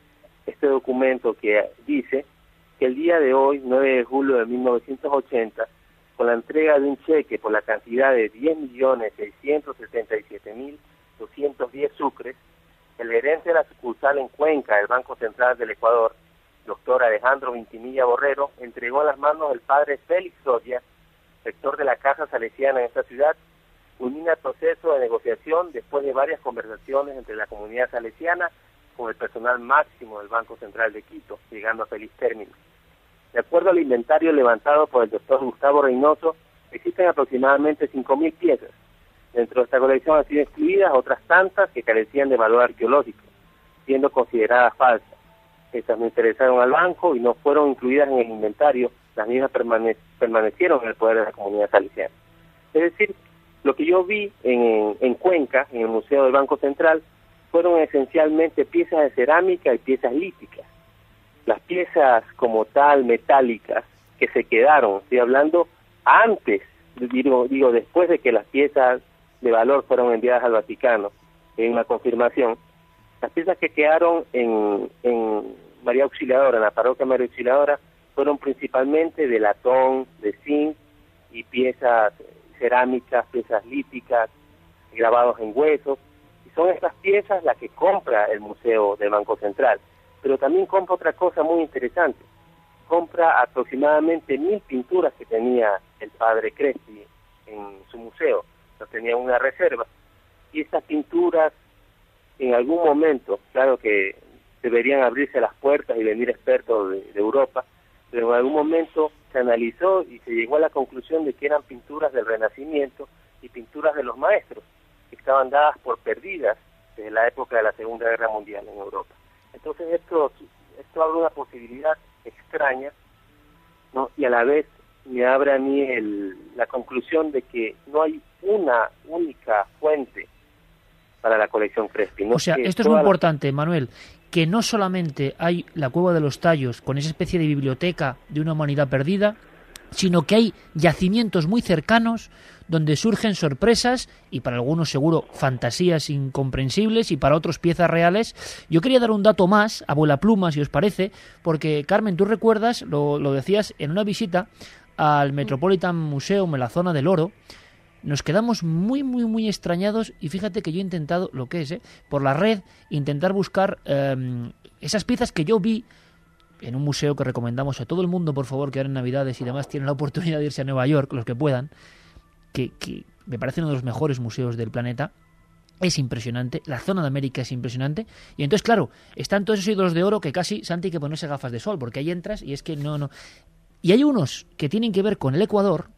este documento que dice que el día de hoy, nueve de julio de mil novecientos ochenta, con la entrega de un cheque por la cantidad de diez millones seiscientos setenta y siete mil doscientos diez sucres, el gerente de la sucursal en Cuenca del Banco Central del Ecuador, doctor Alejandro Vintimilla Borrero, entregó en las manos del padre Félix Soria, rector de la Casa Salesiana en esta ciudad, un proceso de negociación después de varias conversaciones entre la comunidad salesiana con el personal máximo del Banco Central de Quito, llegando a feliz término. De acuerdo al inventario levantado por el doctor Gustavo Reynoso, existen aproximadamente cinco mil piezas. Dentro de esta colección han sido excluidas otras tantas que carecían de valor arqueológico, siendo consideradas falsas. Estas no interesaron al banco y no fueron incluidas en el inventario, las mismas permane- permanecieron en el poder de la comunidad salesiana. Es decir, lo que yo vi en, en Cuenca, en el Museo del Banco Central, fueron esencialmente piezas de cerámica y piezas líticas. Las piezas como tal, metálicas, que se quedaron, estoy hablando antes, digo, digo después de que las piezas de valor fueron enviadas al Vaticano, en una confirmación, las piezas que quedaron en, en María Auxiliadora, en la parroquia María Auxiliadora, fueron principalmente de latón, de zinc y piezas cerámicas, piezas líticas, grabados en huesos. Y son estas piezas las que compra el Museo del Banco Central. Pero también compra otra cosa muy interesante. Compra aproximadamente mil pinturas que tenía el padre Crespi en su museo. Los tenía en una reserva. Y estas pinturas, en algún momento, claro que deberían abrirse las puertas y venir expertos de, de Europa, pero en algún momento se analizó y se llegó a la conclusión de que eran pinturas del Renacimiento y pinturas de los maestros, que estaban dadas por perdidas desde la época de la Segunda Guerra Mundial en Europa. Entonces esto, esto abre una posibilidad extraña, ¿no? Y a la vez me abre a mí el, la conclusión de que no hay una única fuente para la colección Crespi, ¿no? O sea, que esto es muy la... importante, Manuel, que no solamente hay la Cueva de los Tallos con esa especie de biblioteca de una humanidad perdida, sino que hay yacimientos muy cercanos donde surgen sorpresas y para algunos seguro fantasías incomprensibles y para otros piezas reales. Yo quería dar un dato más, a vuela pluma, si os parece, porque Carmen, tú recuerdas, lo, lo decías en una visita al Metropolitan Museum en la zona del Oro, nos quedamos muy, muy, muy extrañados y fíjate que yo he intentado, lo que es, ¿eh? por la red, intentar buscar eh, esas piezas que yo vi en un museo que recomendamos a todo el mundo, por favor, que ahora en Navidades y demás tienen la oportunidad de irse a Nueva York, los que puedan, que, que me parece uno de los mejores museos del planeta. Es impresionante, la zona de América es impresionante, y entonces, claro, están todos esos ídolos de oro que casi, Santi, hay que ponerse gafas de sol, porque ahí entras y es que no, no... Y hay unos que tienen que ver con el Ecuador,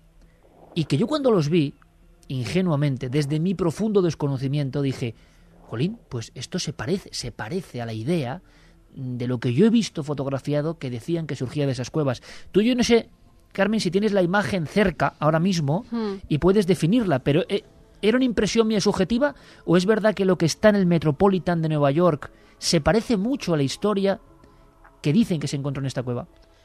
y que yo cuando los vi, ingenuamente, desde mi profundo desconocimiento, dije, jolín, pues esto se parece, se parece a la idea de lo que yo he visto fotografiado que decían que surgía de esas cuevas. Tú, yo no sé, Carmen, si tienes la imagen cerca ahora mismo hmm. y puedes definirla, pero eh, ¿era una impresión mía subjetiva o es verdad que lo que está en el Metropolitan de Nueva York se parece mucho a la historia que dicen que se encontró en esta cueva?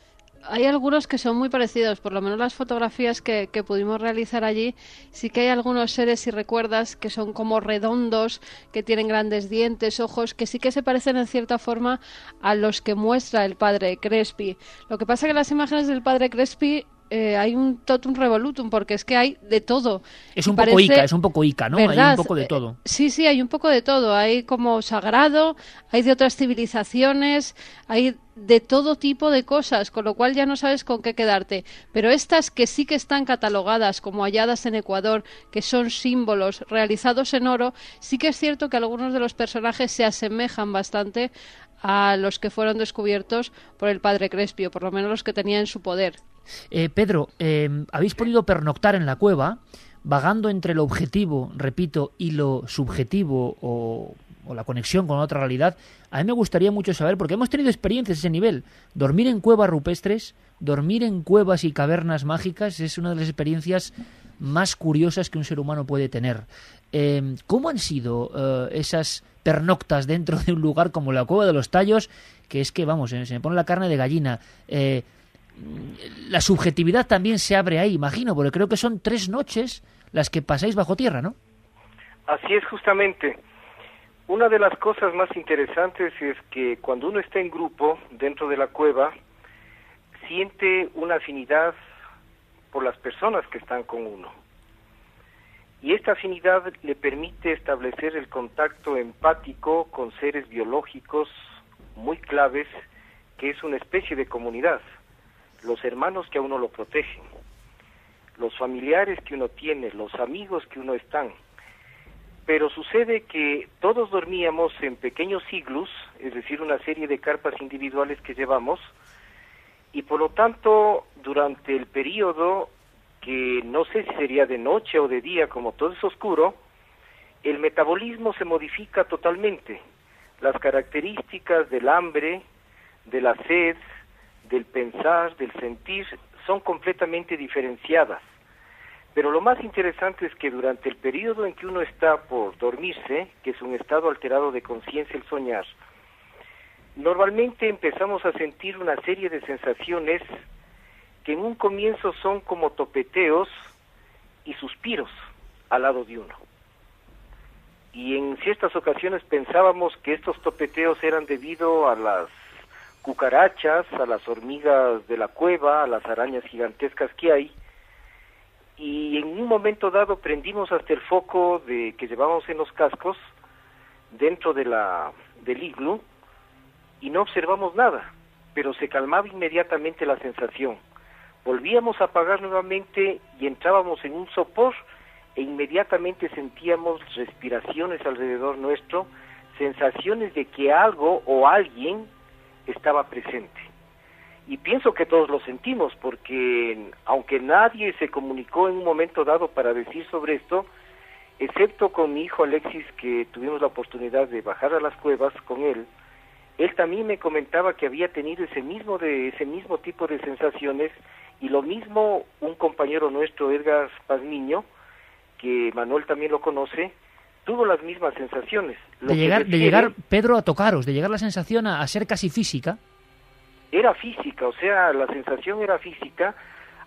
Hay algunos que son muy parecidos, por lo menos las fotografías que, que pudimos realizar allí, sí que hay algunos seres, si recuerdas, que son como redondos, que tienen grandes dientes, ojos, que sí que se parecen en cierta forma a los que muestra el padre Crespi. Lo que pasa es que las imágenes del padre Crespi eh, hay un totum revolutum, porque es que hay de todo. Es un poco Ica, es un poco Ica, ¿no? ¿verdad? Hay un poco de todo. Sí, sí, hay un poco de todo. Hay como sagrado, hay de otras civilizaciones, hay de todo tipo de cosas, con lo cual ya no sabes con qué quedarte. Pero estas que sí que están catalogadas como halladas en Ecuador, que son símbolos realizados en oro, sí que es cierto que algunos de los personajes se asemejan bastante a los que fueron descubiertos por el padre Crespi, o por lo menos los que tenía en su poder. Eh, Pedro, eh, habéis podido pernoctar en la cueva, vagando entre lo objetivo, repito, y lo subjetivo o, o la conexión con otra realidad. A mí me gustaría mucho saber, porque hemos tenido experiencias a ese nivel. Dormir en cuevas rupestres, dormir en cuevas y cavernas mágicas es una de las experiencias más curiosas que un ser humano puede tener. Eh, ¿Cómo han sido eh, esas pernoctas dentro de un lugar como la Cueva de los Tallos? Que es que, vamos, se me pone la carne de gallina. Eh, la subjetividad también se abre ahí, imagino, porque creo que son tres noches las que pasáis bajo tierra, ¿no? Así es, justamente. Una de las cosas más interesantes es que cuando uno está en grupo dentro de la cueva, siente una afinidad por las personas que están con uno. Y esta afinidad le permite establecer el contacto empático con seres biológicos muy claves, que es una especie de comunidad. Los hermanos que a uno lo protegen, los familiares que uno tiene, los amigos que uno están. Pero sucede que todos dormíamos en pequeños iglús, es decir, una serie de carpas individuales que llevamos, y por lo tanto, durante el periodo, que no sé si sería de noche o de día, como todo es oscuro, el metabolismo se modifica totalmente. Las características del hambre, de la sed, del pensar, del sentir, son completamente diferenciadas. Pero lo más interesante es que durante el periodo en que uno está por dormirse, que es un estado alterado de conciencia, el soñar, normalmente empezamos a sentir una serie de sensaciones que en un comienzo son como topeteos y suspiros al lado de uno. Y en ciertas ocasiones pensábamos que estos topeteos eran debido a las cucarachas, a las hormigas de la cueva, a las arañas gigantescas que hay, y en un momento dado prendimos hasta el foco de que llevábamos en los cascos dentro de la del iglú y no observamos nada, pero se calmaba inmediatamente la sensación. Volvíamos a apagar nuevamente y entrábamos en un sopor e inmediatamente sentíamos respiraciones alrededor nuestro, sensaciones de que algo o alguien estaba presente. Y pienso que todos lo sentimos, porque aunque nadie se comunicó en un momento dado para decir sobre esto, excepto con mi hijo Alexis, que tuvimos la oportunidad de bajar a las cuevas con él, él también me comentaba que había tenido ese mismo de ese mismo tipo de sensaciones, y lo mismo un compañero nuestro, Edgar Pazmiño, que Manuel también lo conoce, tuvo las mismas sensaciones. Lo de llegar, refiere, de llegar, Pedro, a tocaros, de llegar la sensación a, a ser casi física. Era física, o sea, la sensación era física,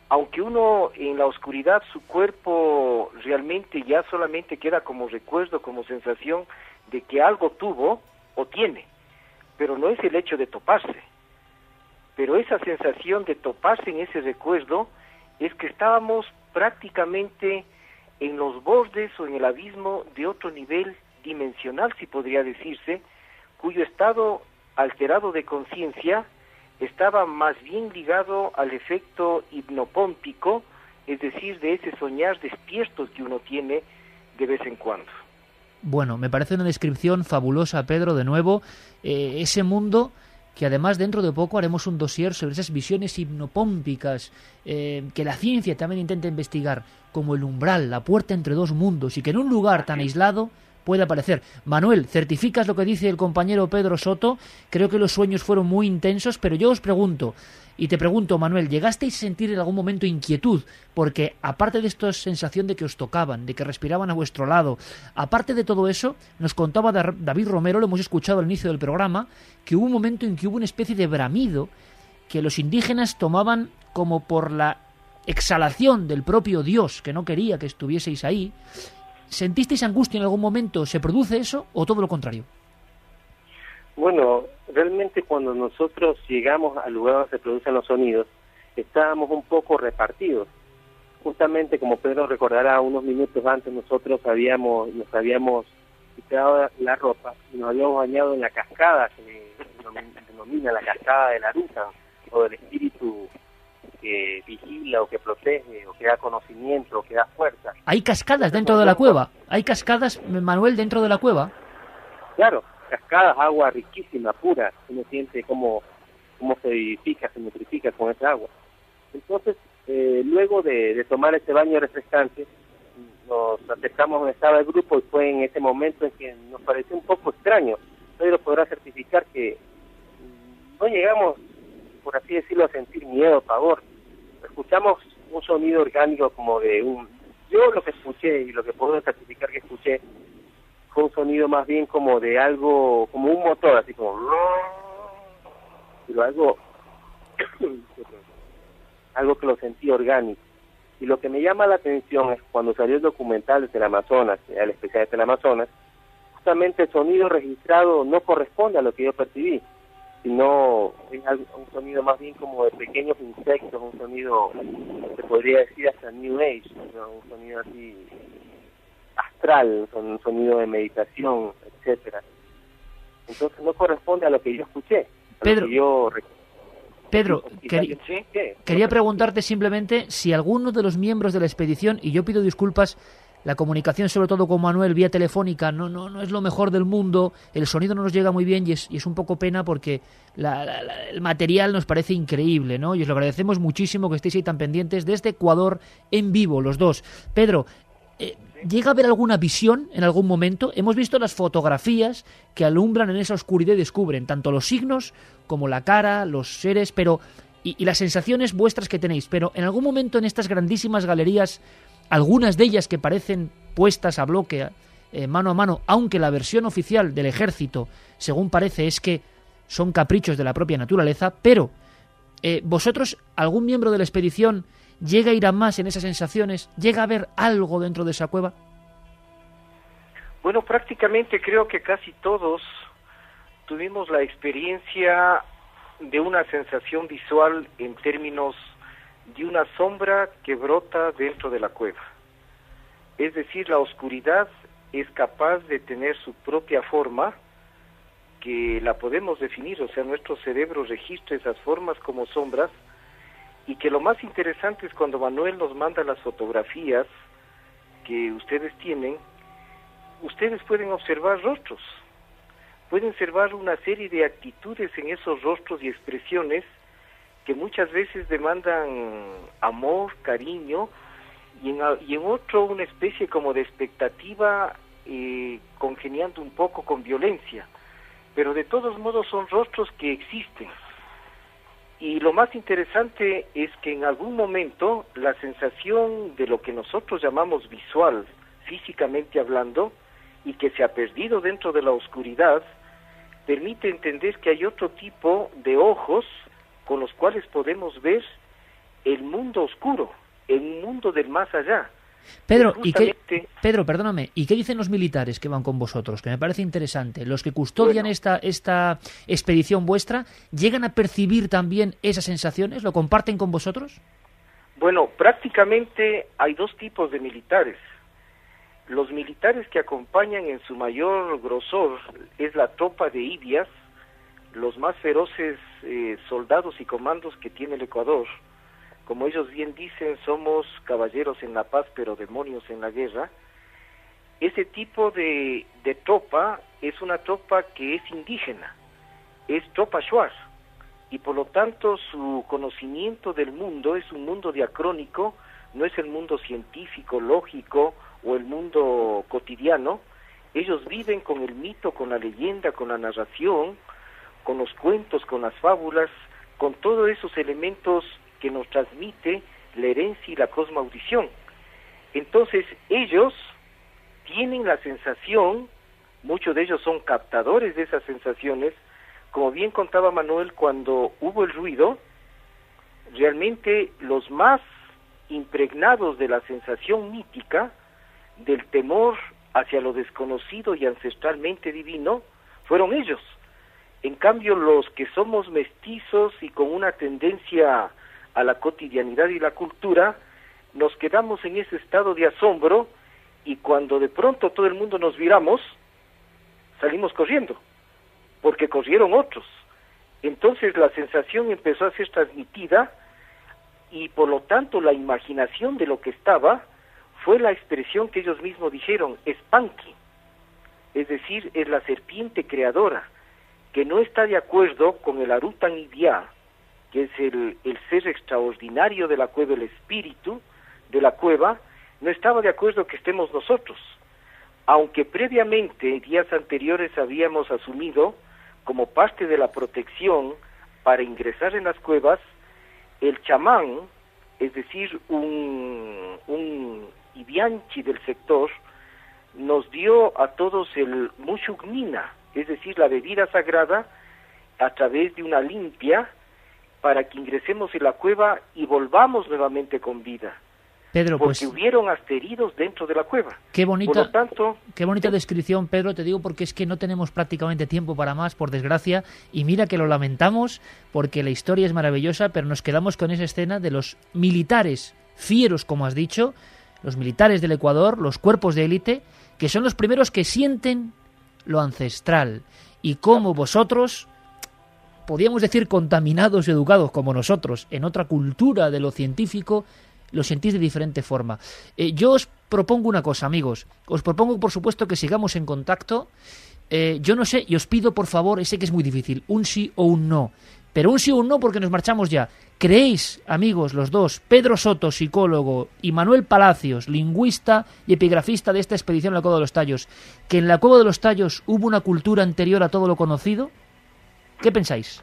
aunque uno en la oscuridad su cuerpo realmente ya solamente queda como recuerdo, como sensación de que algo tuvo o tiene, pero no es el hecho de toparse. Pero esa sensación de toparse en ese recuerdo es que estábamos prácticamente en los bordes o en el abismo de otro nivel dimensional, si podría decirse, cuyo estado alterado de conciencia estaba más bien ligado al efecto hipnopómpico, es decir, de ese soñar despiertos que uno tiene de vez en cuando. Bueno, me parece una descripción fabulosa, Pedro, de nuevo, eh, ese mundo que además dentro de poco haremos un dossier sobre esas visiones hipnopómpicas eh, que la ciencia también intenta investigar, como el umbral, la puerta entre dos mundos, y que en un lugar tan aislado puede aparecer. Manuel, certificas lo que dice el compañero Pedro Soto. Creo que los sueños fueron muy intensos, pero yo os pregunto, y te pregunto, Manuel, ¿llegasteis a sentir en algún momento inquietud? Porque aparte de esta sensación de que os tocaban, de que respiraban a vuestro lado, aparte de todo eso, nos contaba David Romero, lo hemos escuchado al inicio del programa, que hubo un momento en que hubo una especie de bramido que los indígenas tomaban como por la exhalación del propio Dios, que no quería que estuvieseis ahí. ¿Sentisteis angustia en algún momento? ¿Se produce eso o todo lo contrario? Bueno, realmente cuando nosotros llegamos al lugar donde se producen los sonidos, estábamos un poco repartidos. Justamente, como Pedro recordará, unos minutos antes nosotros habíamos nos habíamos quitado la ropa y nos habíamos bañado en la cascada, que se denomina la cascada de la Ruta, o del espíritu que vigila o que protege o que da conocimiento o que da fuerza. ¿Hay cascadas dentro de la cueva? ¿Hay cascadas, Manuel, dentro de la cueva? Claro, cascadas, agua riquísima, pura. Uno siente cómo, cómo se vivifica, se nutrifica con esa agua. Entonces, eh, luego de, de tomar ese baño refrescante, nos acercamos donde estaba el grupo y fue en ese momento en que nos pareció un poco extraño. Pedro podrá certificar que no llegamos, por así decirlo, a sentir miedo, pavor. Escuchamos un sonido orgánico como de un... Yo lo que escuché y lo que puedo certificar que escuché fue un sonido más bien como de algo, como un motor, así como... Pero algo... algo que lo sentí orgánico. Y lo que me llama la atención es cuando salió el documental de Teleamazonas, el especial de Teleamazonas, justamente el sonido registrado no corresponde a lo que yo percibí, sino es un sonido más bien como de pequeños insectos, un sonido, se podría decir hasta New Age, ¿no? Un sonido así astral, un sonido de meditación, etcétera. Entonces no corresponde a lo que yo escuché, a Pedro, lo que yo... Pedro, quería, quería preguntarte simplemente si alguno de los miembros de la expedición, y yo pido disculpas, la comunicación sobre todo con Manuel vía telefónica no no no es lo mejor del mundo, el sonido no nos llega muy bien y es, y es un poco pena porque la, la, la, el material nos parece increíble, ¿no? Y os lo agradecemos muchísimo que estéis ahí tan pendientes desde Ecuador en vivo, los dos. Pedro, eh, ¿llega a haber alguna visión en algún momento? Hemos visto las fotografías que alumbran en esa oscuridad y descubren tanto los signos como la cara, los seres, pero y, y las sensaciones vuestras que tenéis, pero en algún momento en estas grandísimas galerías, algunas de ellas que parecen puestas a bloque, eh, mano a mano, aunque la versión oficial del ejército, según parece, es que son caprichos de la propia naturaleza, pero eh, vosotros, algún miembro de la expedición, llega a ir a más en esas sensaciones, llega a ver algo dentro de esa cueva. Bueno, prácticamente creo que casi todos tuvimos la experiencia de una sensación visual en términos de una sombra que brota dentro de la cueva. Es decir, la oscuridad es capaz de tener su propia forma, que la podemos definir, o sea, nuestro cerebro registra esas formas como sombras, y que lo más interesante es cuando Manuel nos manda las fotografías que ustedes tienen, ustedes pueden observar rostros, pueden observar una serie de actitudes en esos rostros y expresiones que muchas veces demandan amor, cariño, y en, y en otro una especie como de expectativa eh, congeniando un poco con violencia, pero de todos modos son rostros que existen. Y lo más interesante es que en algún momento la sensación de lo que nosotros llamamos visual, físicamente hablando, y que se ha perdido dentro de la oscuridad, permite entender que hay otro tipo de ojos con los cuales podemos ver el mundo oscuro, en un mundo del más allá. Pedro, justamente... ¿y qué, Pedro, perdóname, ¿y qué dicen los militares que van con vosotros? Que me parece interesante. Los que custodian Bueno. esta, esta expedición vuestra, ¿llegan a percibir también esas sensaciones? ¿Lo comparten con vosotros? Bueno, prácticamente hay dos tipos de militares. Los militares que acompañan en su mayor grosor es la tropa de Ibias, los más feroces eh, soldados y comandos que tiene el Ecuador. Como ellos bien dicen, somos caballeros en la paz, pero demonios en la guerra. Ese tipo de, de tropa es una tropa que es indígena, es tropa shuar, y por lo tanto su conocimiento del mundo es un mundo diacrónico, no es el mundo científico, lógico o el mundo cotidiano. Ellos viven con el mito, con la leyenda, con la narración, con los cuentos, con las fábulas, con todos esos elementos que nos transmite la herencia y la cosmoaudición. Entonces ellos tienen la sensación, muchos de ellos son captadores de esas sensaciones, como bien contaba Manuel, cuando hubo el ruido, realmente los más impregnados de la sensación mítica, del temor hacia lo desconocido y ancestralmente divino, fueron ellos. En cambio, los que somos mestizos y con una tendencia a la cotidianidad y la cultura, nos quedamos en ese estado de asombro y cuando de pronto todo el mundo nos viramos, salimos corriendo, porque corrieron otros. Entonces la sensación empezó a ser transmitida y por lo tanto la imaginación de lo que estaba fue la expresión que ellos mismos dijeron, es Panqui, es decir, es la serpiente creadora, que no está de acuerdo con el Arutan Ibiá, que es el, el ser extraordinario de la cueva, el espíritu de la cueva, no estaba de acuerdo que estemos nosotros. Aunque previamente, días anteriores, habíamos asumido como parte de la protección para ingresar en las cuevas, el chamán, es decir, un, un ibianchi del sector, nos dio a todos el mushugmina, es decir, la bebida sagrada, a través de una limpia, para que ingresemos en la cueva y volvamos nuevamente con vida. Pedro, porque pues, hubieron hasta heridos dentro de la cueva. Qué bonita, por lo tanto, qué bonita descripción, Pedro, te digo porque es que no tenemos prácticamente tiempo para más, por desgracia, y mira que lo lamentamos porque la historia es maravillosa, pero nos quedamos con esa escena de los militares fieros, como has dicho, los militares del Ecuador, los cuerpos de élite, que son los primeros que sienten lo ancestral, y cómo vosotros, podríamos decir contaminados y educados como nosotros, en otra cultura de lo científico, lo sentís de diferente forma. Eh, yo os propongo una cosa, amigos. Os propongo, por supuesto, que sigamos en contacto. Eh, yo no sé, y os pido, por favor, sé que es muy difícil, un sí o un no. Pero un sí o un no porque nos marchamos ya. ¿Creéis, amigos, los dos, Pedro Soto, psicólogo, y Manuel Palacios, lingüista y epigrafista de esta expedición a la Cueva de los Tallos, que en la Cueva de los Tallos hubo una cultura anterior a todo lo conocido? ¿Qué pensáis?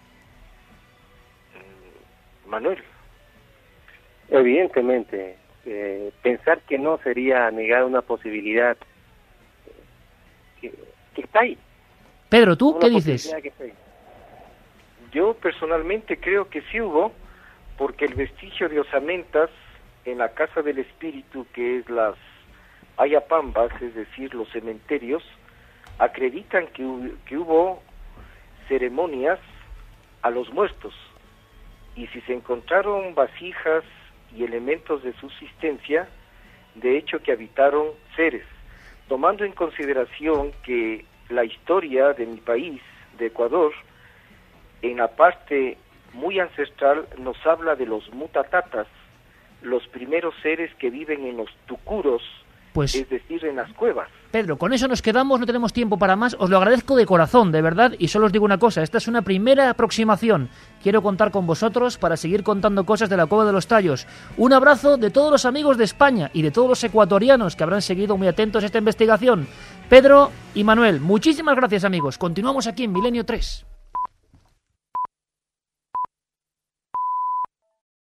Manuel. Evidentemente, eh, pensar que no sería negar una posibilidad que, que está ahí. Pedro, ¿tú una qué dices? Que está ahí. Yo personalmente creo que sí hubo, porque el vestigio de osamentas en la Casa del Espíritu, que es las Ayapambas, es decir, los cementerios, acreditan que, que hubo ceremonias a los muertos, y si se encontraron vasijas y elementos de subsistencia, de hecho que habitaron seres, tomando en consideración que la historia de mi país, de Ecuador, en la parte muy ancestral nos habla de los mutatatas, los primeros seres que viven en los tucuros, pues, es decir, en las cuevas. Pedro, con eso nos quedamos, no tenemos tiempo para más, os lo agradezco de corazón, de verdad, y solo os digo una cosa, esta es una primera aproximación, quiero contar con vosotros para seguir contando cosas de la Cueva de los Tallos. Un abrazo de todos los amigos de España y de todos los ecuatorianos que habrán seguido muy atentos a esta investigación. Pedro y Manuel, muchísimas gracias, amigos, continuamos aquí en Milenio tres.